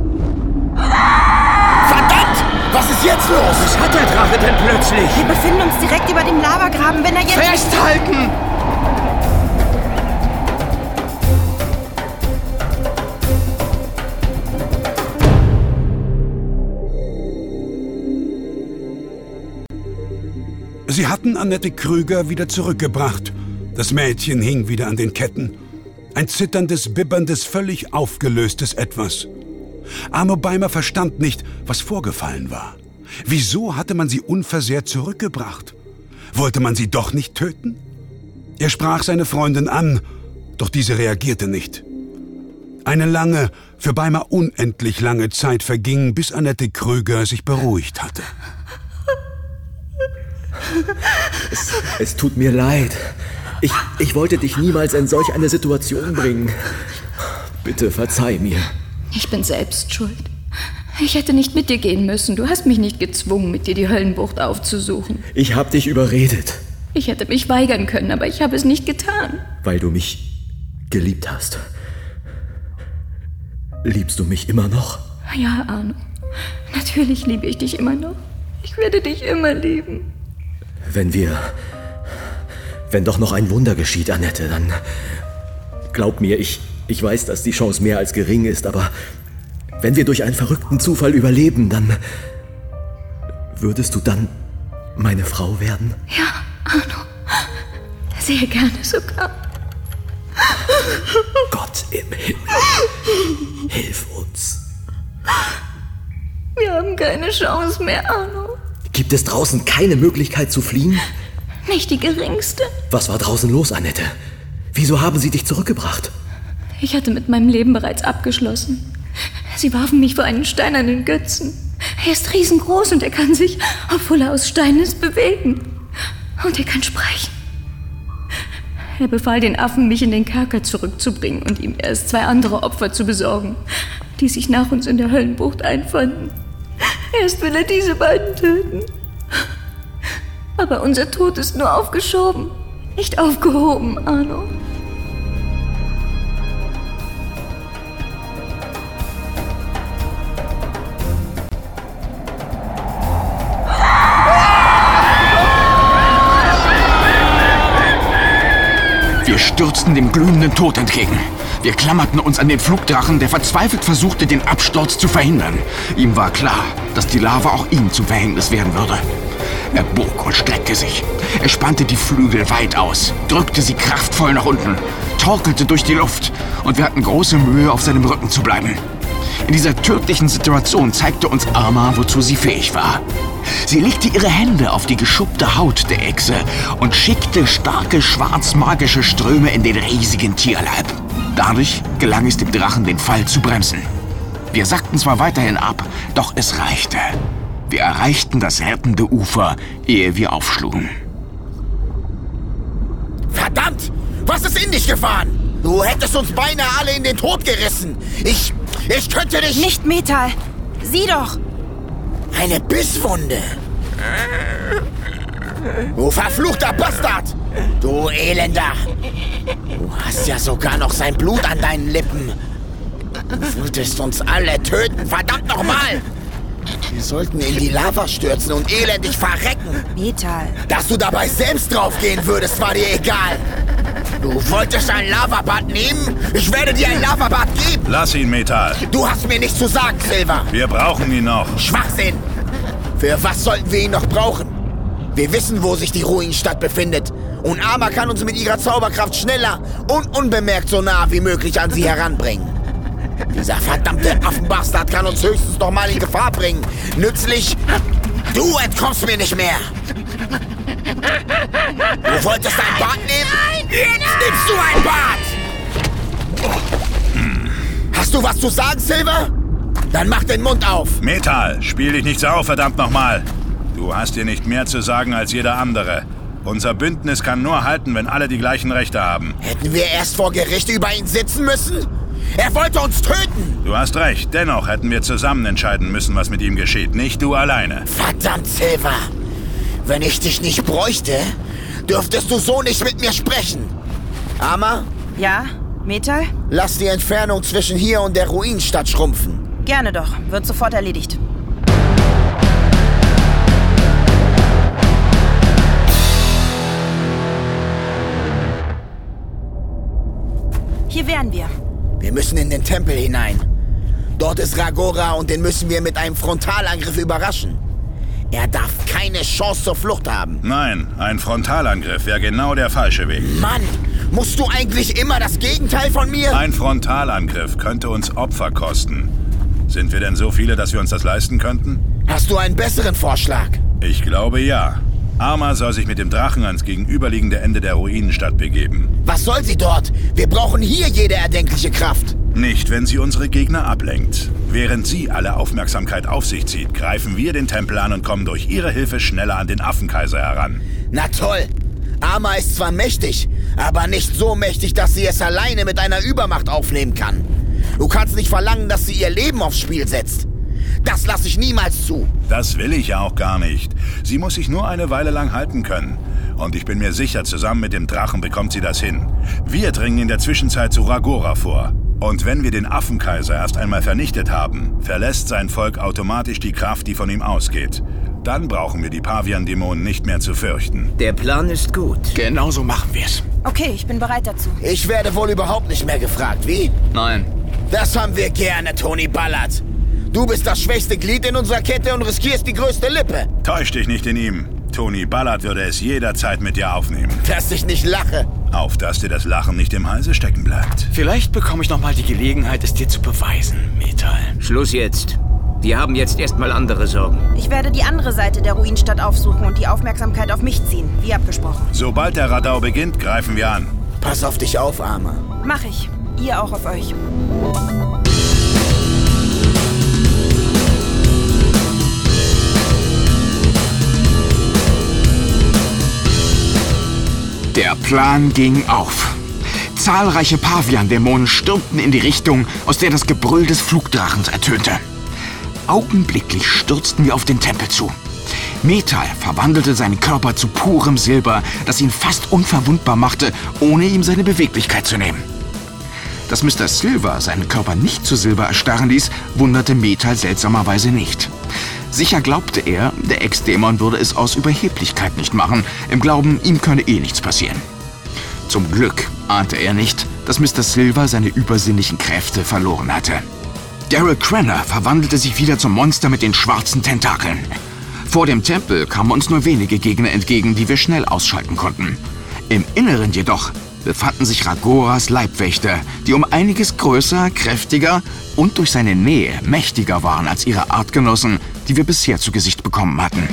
Verdammt! Was ist jetzt los? Was hat der Drache denn plötzlich? Wir befinden uns direkt über dem Lavagraben, wenn er jetzt... Festhalten! Sie hatten Annette Krüger wieder zurückgebracht. Das Mädchen hing wieder an den Ketten. Ein zitterndes, bibberndes, völlig aufgelöstes Etwas. Arno Beimer verstand nicht, was vorgefallen war. Wieso hatte man sie unversehrt zurückgebracht? Wollte man sie doch nicht töten? Er sprach seine Freundin an, doch diese reagierte nicht. Eine lange, für Beimer unendlich lange Zeit verging, bis Annette Krüger sich beruhigt hatte. Es, es tut mir leid. Ich, ich wollte dich niemals in solch eine Situation bringen. Bitte verzeih mir. Ich bin selbst schuld. Ich hätte nicht mit dir gehen müssen. Du hast mich nicht gezwungen, mit dir die Höllenbucht aufzusuchen. Ich habe dich überredet. Ich hätte mich weigern können, aber ich habe es nicht getan. Weil du mich geliebt hast. Liebst du mich immer noch? Ja, Arno. Natürlich liebe ich dich immer noch. Ich werde dich immer lieben. Wenn wir... Wenn doch noch ein Wunder geschieht, Annette, dann... Glaub mir, ich, ich weiß, dass die Chance mehr als gering ist, aber... Wenn wir durch einen verrückten Zufall überleben, dann... Würdest du dann meine Frau werden? Ja, Arno. Sehr gerne sogar. Gott im Himmel. Hilf uns. Wir haben keine Chance mehr, Arno. Gibt es draußen keine Möglichkeit zu fliehen? Nicht die geringste. Was war draußen los, Annette? Wieso haben sie dich zurückgebracht? Ich hatte mit meinem Leben bereits abgeschlossen. Sie warfen mich vor einen steinernen Götzen. Er ist riesengroß und er kann sich, obwohl er aus Stein ist, bewegen. Und er kann sprechen. Er befahl den Affen, mich in den Kerker zurückzubringen und ihm erst zwei andere Opfer zu besorgen, die sich nach uns in der Höllenbucht einfanden. Erst will er diese beiden töten. Aber unser Tod ist nur aufgeschoben, nicht aufgehoben, Arno. Wir stürzten dem glühenden Tod entgegen. Wir klammerten uns an den Flugdrachen, der verzweifelt versuchte, den Absturz zu verhindern. Ihm war klar, dass die Lava auch ihm zum Verhängnis werden würde. Er bog und streckte sich. Er spannte die Flügel weit aus, drückte sie kraftvoll nach unten, torkelte durch die Luft und wir hatten große Mühe, auf seinem Rücken zu bleiben. In dieser tödlichen Situation zeigte uns Arma, wozu sie fähig war. Sie legte ihre Hände auf die geschuppte Haut der Echse und schickte starke schwarzmagische Ströme in den riesigen Tierleib. Dadurch gelang es dem Drachen, den Fall zu bremsen. Wir sackten zwar weiterhin ab, doch es reichte. Wir erreichten das rettende Ufer, ehe wir aufschlugen. Verdammt! Was ist in dich gefahren? Du hättest uns beinahe alle in den Tod gerissen. Ich... ich könnte dich... Nicht Metal! Sieh doch! Eine Bisswunde! Du verfluchter Bastard! Du Elender! Du hast ja sogar noch sein Blut an deinen Lippen. Du wolltest uns alle töten, verdammt nochmal! Wir sollten in die Lava stürzen und elendig verrecken. Metal. Dass du dabei selbst draufgehen würdest, war dir egal. Du wolltest ein Lavabad nehmen? Ich werde dir ein Lavabad geben. Lass ihn, Metal. Du hast mir nichts zu sagen, Silver. Wir brauchen ihn noch. Schwachsinn. Für was sollten wir ihn noch brauchen? Wir wissen, wo sich die Ruinenstadt befindet. Und Arma kann uns mit ihrer Zauberkraft schneller und unbemerkt so nah wie möglich an sie heranbringen. Dieser verdammte Affenbastard kann uns höchstens noch mal in Gefahr bringen. Nützlich? Du entkommst mir nicht mehr. Du wolltest ein Bad nehmen? Jetzt nimmst du ein Bad! Hast du was zu sagen, Silver? Dann mach den Mund auf. Metal, spiel dich nicht so auf, verdammt nochmal. Du hast dir nicht mehr zu sagen als jeder andere. Unser Bündnis kann nur halten, wenn alle die gleichen Rechte haben. Hätten wir erst vor Gericht über ihn sitzen müssen? Er wollte uns töten! Du hast recht. Dennoch hätten wir zusammen entscheiden müssen, was mit ihm geschieht. Nicht du alleine. Verdammt, Silver. Wenn ich dich nicht bräuchte, dürftest du so nicht mit mir sprechen. Arma? Ja? Metal? Lass die Entfernung zwischen hier und der Ruinenstadt schrumpfen. Gerne doch. Wird sofort erledigt. Hier wären wir. Wir müssen in den Tempel hinein. Dort ist Ragora und den müssen wir mit einem Frontalangriff überraschen. Er darf keine Chance zur Flucht haben. Nein, ein Frontalangriff wäre genau der falsche Weg. Mann, musst du eigentlich immer das Gegenteil von mir? Ein Frontalangriff könnte uns Opfer kosten. Sind wir denn so viele, dass wir uns das leisten könnten? Hast du einen besseren Vorschlag? Ich glaube ja. Arma soll sich mit dem Drachen ans gegenüberliegende Ende der Ruinenstadt begeben. Was soll sie dort? Wir brauchen hier jede erdenkliche Kraft. Nicht, wenn sie unsere Gegner ablenkt. Während sie alle Aufmerksamkeit auf sich zieht, greifen wir den Tempel an und kommen durch ihre Hilfe schneller an den Affenkaiser heran. Na toll. Arma ist zwar mächtig, aber nicht so mächtig, dass sie es alleine mit einer Übermacht aufnehmen kann. Du kannst nicht verlangen, dass sie ihr Leben aufs Spiel setzt. Das lasse ich niemals zu. Das will ich ja auch gar nicht. Sie muss sich nur eine Weile lang halten können. Und ich bin mir sicher, zusammen mit dem Drachen bekommt sie das hin. Wir dringen in der Zwischenzeit zu Ragora vor. Und wenn wir den Affenkaiser erst einmal vernichtet haben, verlässt sein Volk automatisch die Kraft, die von ihm ausgeht. Dann brauchen wir die Pavian-Dämonen nicht mehr zu fürchten. Der Plan ist gut. Genauso machen wir's. Okay, ich bin bereit dazu. Ich werde wohl überhaupt nicht mehr gefragt, wie? Nein. Das haben wir gerne, Tony Ballard. Du bist das schwächste Glied in unserer Kette und riskierst die größte Lippe. Täusch dich nicht in ihm. Tony Ballard würde es jederzeit mit dir aufnehmen. Dass ich nicht lache. Auf dass dir das Lachen nicht im Halse stecken bleibt. Vielleicht bekomme ich noch mal die Gelegenheit, es dir zu beweisen, Metal. Schluss jetzt. Wir haben jetzt erstmal andere Sorgen. Ich werde die andere Seite der Ruinenstadt aufsuchen und die Aufmerksamkeit auf mich ziehen, wie abgesprochen. Sobald der Radau beginnt, greifen wir an. Pass auf dich auf, Arme. Mach ich. Ihr auch auf euch. Der Plan ging auf. Zahlreiche Pavian-Dämonen stürmten in die Richtung, aus der das Gebrüll des Flugdrachens ertönte. Augenblicklich stürzten wir auf den Tempel zu. Metal verwandelte seinen Körper zu purem Silber, das ihn fast unverwundbar machte, ohne ihm seine Beweglichkeit zu nehmen. Dass Mister Silver seinen Körper nicht zu Silber erstarren ließ, wunderte Metal seltsamerweise nicht. Sicher glaubte er, der Ex-Dämon würde es aus Überheblichkeit nicht machen, im Glauben, ihm könne eh nichts passieren. Zum Glück ahnte er nicht, dass Mister Silver seine übersinnlichen Kräfte verloren hatte. Daryl Cranner verwandelte sich wieder zum Monster mit den schwarzen Tentakeln. Vor dem Tempel kamen uns nur wenige Gegner entgegen, die wir schnell ausschalten konnten. Im Inneren jedoch befanden sich Ragoras Leibwächter, die um einiges größer, kräftiger und durch seine Nähe mächtiger waren als ihre Artgenossen, die wir bisher zu Gesicht bekommen hatten.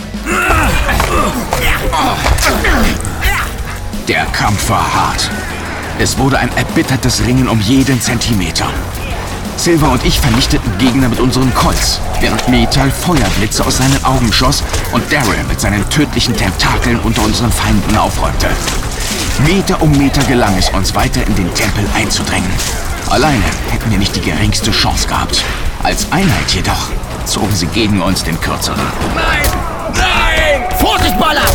Der Kampf war hart. Es wurde ein erbittertes Ringen um jeden Zentimeter. Silver und ich vernichteten Gegner mit unseren Colts, während Metal Feuerblitze aus seinen Augen schoss und Daryl mit seinen tödlichen Tentakeln unter unseren Feinden aufräumte. Meter um Meter gelang es uns, weiter in den Tempel einzudrängen. Alleine hätten wir nicht die geringste Chance gehabt. Als Einheit jedoch zogen sie gegen uns den Kürzeren. Nein! Nein! Vorsicht, Ballard!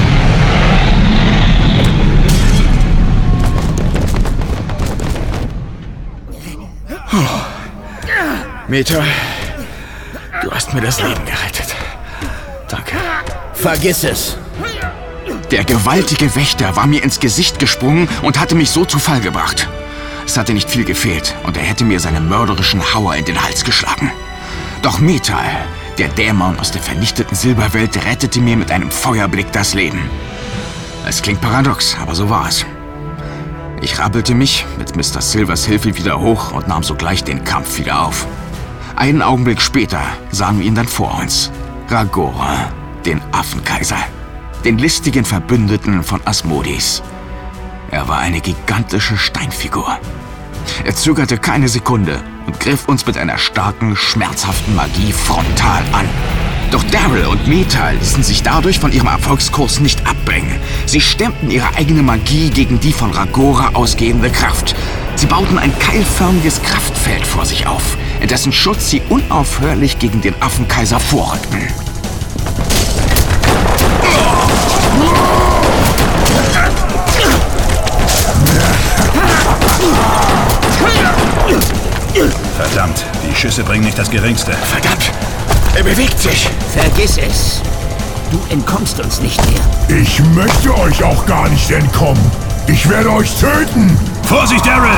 Metal, du hast mir das Leben gerettet. Danke. Vergiss es. Der gewaltige Wächter war mir ins Gesicht gesprungen und hatte mich so zu Fall gebracht. Es hatte nicht viel gefehlt und er hätte mir seinen mörderischen Hauer in den Hals geschlagen. Doch Metal, der Dämon aus der vernichteten Silberwelt, rettete mir mit einem Feuerblick das Leben. Es klingt paradox, aber so war es. Ich rappelte mich mit Mister Silvers Hilfe wieder hoch und nahm sogleich den Kampf wieder auf. Einen Augenblick später sahen wir ihn dann vor uns. Ragora, den Affenkaiser. Den listigen Verbündeten von Asmodis. Er war eine gigantische Steinfigur. Er zögerte keine Sekunde und griff uns mit einer starken, schmerzhaften Magie frontal an. Doch Daryl und Metal ließen sich dadurch von ihrem Erfolgskurs nicht abbringen. Sie stemmten ihre eigene Magie gegen die von Ragora ausgehende Kraft. Sie bauten ein keilförmiges Kraftfeld vor sich auf, in dessen Schutz sie unaufhörlich gegen den Affenkaiser vorrückten. Verdammt, die Schüsse bringen nicht das Geringste. Verdammt, er bewegt sich. Vergiss es. Du entkommst uns nicht mehr. Ich möchte euch auch gar nicht entkommen. Ich werde euch töten. Vorsicht, Daryl!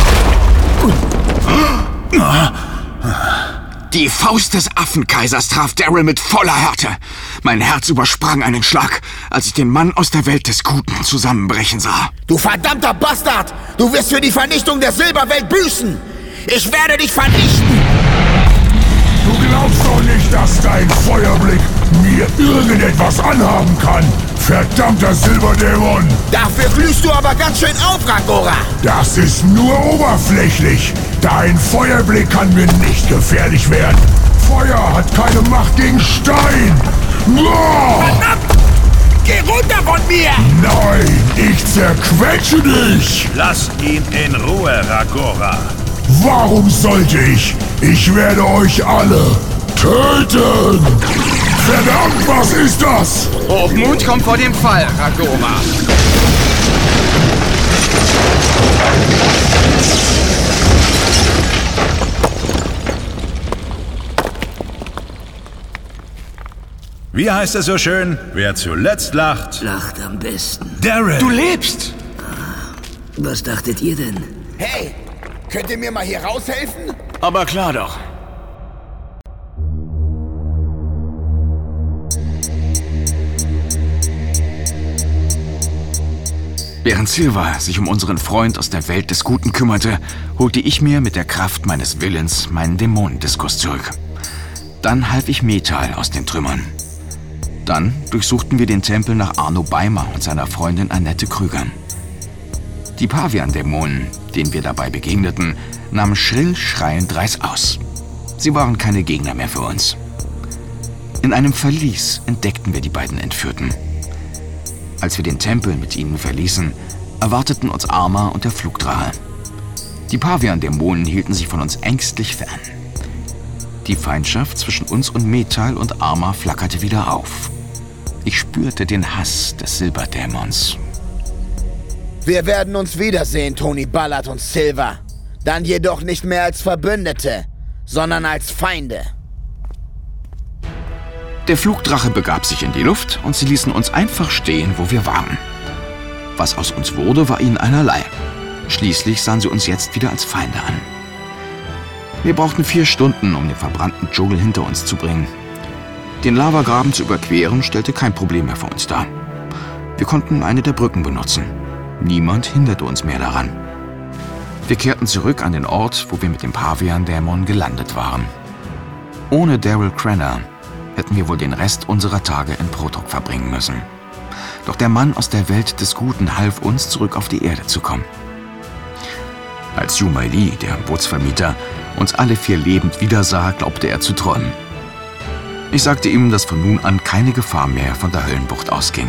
Die Faust des Affenkaisers traf Daryl mit voller Härte. Mein Herz übersprang einen Schlag, als ich den Mann aus der Welt des Guten zusammenbrechen sah. Du verdammter Bastard! Du wirst für die Vernichtung der Silberwelt büßen! Ich werde dich vernichten! Du glaubst doch nicht, dass dein Feuerblick mir irgendetwas anhaben kann, verdammter Silberdämon! Dafür glühst du aber ganz schön auf, Ragora! Das ist nur oberflächlich. Dein Feuerblick kann mir nicht gefährlich werden. Feuer hat keine Macht gegen Stein. Oh! Verdammt! Geh runter von mir! Nein, ich zerquetsche dich! Lass ihn in Ruhe, Ragora! Warum sollte ich? Ich werde euch alle töten! Verdammt, was ist das? Hochmut kommt vor dem Fall, Ragora. Wie heißt es so schön? Wer zuletzt lacht, lacht am besten. Daryl! Du lebst! Was dachtet ihr denn? Hey, könnt ihr mir mal hier raushelfen? Aber klar doch. Während Silva sich um unseren Freund aus der Welt des Guten kümmerte, holte ich mir mit der Kraft meines Willens meinen Dämonendiskus zurück. Dann half ich Metal aus den Trümmern. Dann durchsuchten wir den Tempel nach Arno Beimer und seiner Freundin Annette Krüger. Die Pavian-Dämonen, denen wir dabei begegneten, nahmen schrill schreiend Reiß aus. Sie waren keine Gegner mehr für uns. In einem Verlies entdeckten wir die beiden Entführten. Als wir den Tempel mit ihnen verließen, erwarteten uns Arma und der Flugdrache. Die Pavian-Dämonen hielten sich von uns ängstlich fern. Die Feindschaft zwischen uns und Metal und Arma flackerte wieder auf. Ich spürte den Hass des Silberdämons. Wir werden uns wiedersehen, Tony Ballard und Silva. Dann jedoch nicht mehr als Verbündete, sondern als Feinde. Der Flugdrache begab sich in die Luft und sie ließen uns einfach stehen, wo wir waren. Was aus uns wurde, war ihnen einerlei. Schließlich sahen sie uns jetzt wieder als Feinde an. Wir brauchten vier Stunden, um den verbrannten Dschungel hinter uns zu bringen. Den Lavagraben zu überqueren, stellte kein Problem mehr für uns dar. Wir konnten eine der Brücken benutzen. Niemand hinderte uns mehr daran. Wir kehrten zurück an den Ort, wo wir mit dem Pavian-Dämon gelandet waren. Ohne Daryl Cranner hätten wir wohl den Rest unserer Tage in Protok verbringen müssen. Doch der Mann aus der Welt des Guten half uns, zurück auf die Erde zu kommen. Als Yu Mei Li, der Bootsvermieter, uns alle vier lebend wiedersah, glaubte er zu träumen. Ich sagte ihm, dass von nun an keine Gefahr mehr von der Höllenbucht ausging.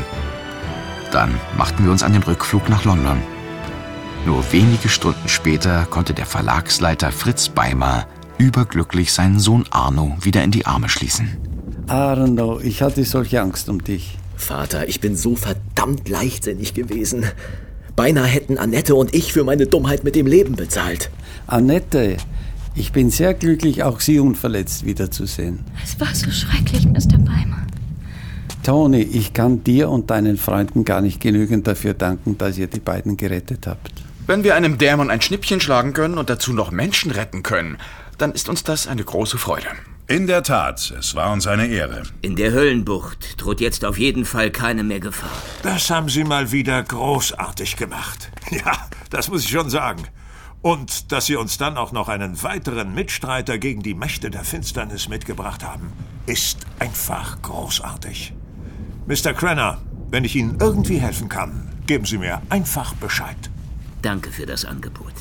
Dann machten wir uns an den Rückflug nach London. Nur wenige Stunden später konnte der Verlagsleiter Fritz Beimer überglücklich seinen Sohn Arno wieder in die Arme schließen. Arno, ich hatte solche Angst um dich. Vater, ich bin so verdammt leichtsinnig gewesen. Beinahe hätten Annette und ich für meine Dummheit mit dem Leben bezahlt. Annette, ich bin sehr glücklich, auch Sie unverletzt wiederzusehen. Es war so schrecklich, Mister Beimer. Tony, ich kann dir und deinen Freunden gar nicht genügend dafür danken, dass ihr die beiden gerettet habt. Wenn wir einem Dämon ein Schnippchen schlagen können und dazu noch Menschen retten können, dann ist uns das eine große Freude. In der Tat, es war uns eine Ehre. In der Höllenbucht droht jetzt auf jeden Fall keine mehr Gefahr. Das haben Sie mal wieder großartig gemacht. Ja, das muss ich schon sagen. Und dass Sie uns dann auch noch einen weiteren Mitstreiter gegen die Mächte der Finsternis mitgebracht haben, ist einfach großartig. Mister Cranner, wenn ich Ihnen irgendwie helfen kann, geben Sie mir einfach Bescheid. Danke für das Angebot.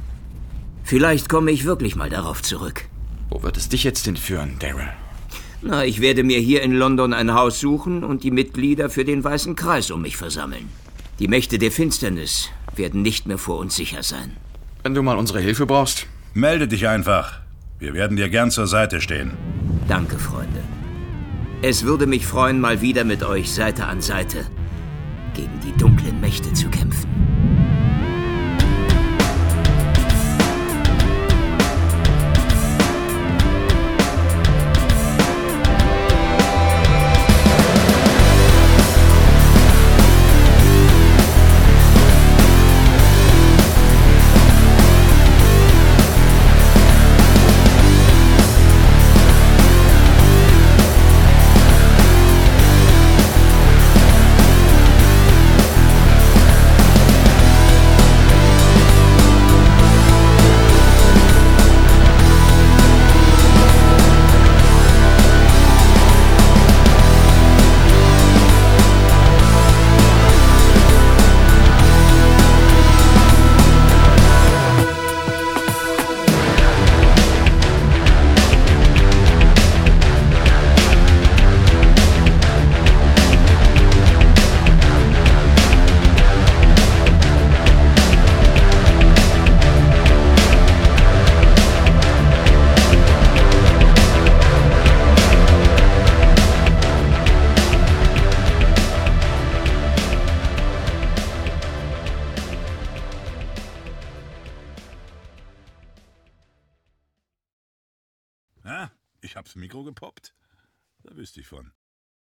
Vielleicht komme ich wirklich mal darauf zurück. Wo wird es dich jetzt hinführen, Daryl? Na, ich werde mir hier in London ein Haus suchen und die Mitglieder für den Weißen Kreis um mich versammeln. Die Mächte der Finsternis werden nicht mehr vor uns sicher sein. Wenn du mal unsere Hilfe brauchst, melde dich einfach. Wir werden dir gern zur Seite stehen. Danke, Freunde. Es würde mich freuen, mal wieder mit euch Seite an Seite gegen die dunklen Mächte zu kämpfen. Ah, ich hab's Mikro gepoppt. Da wüsste ich von.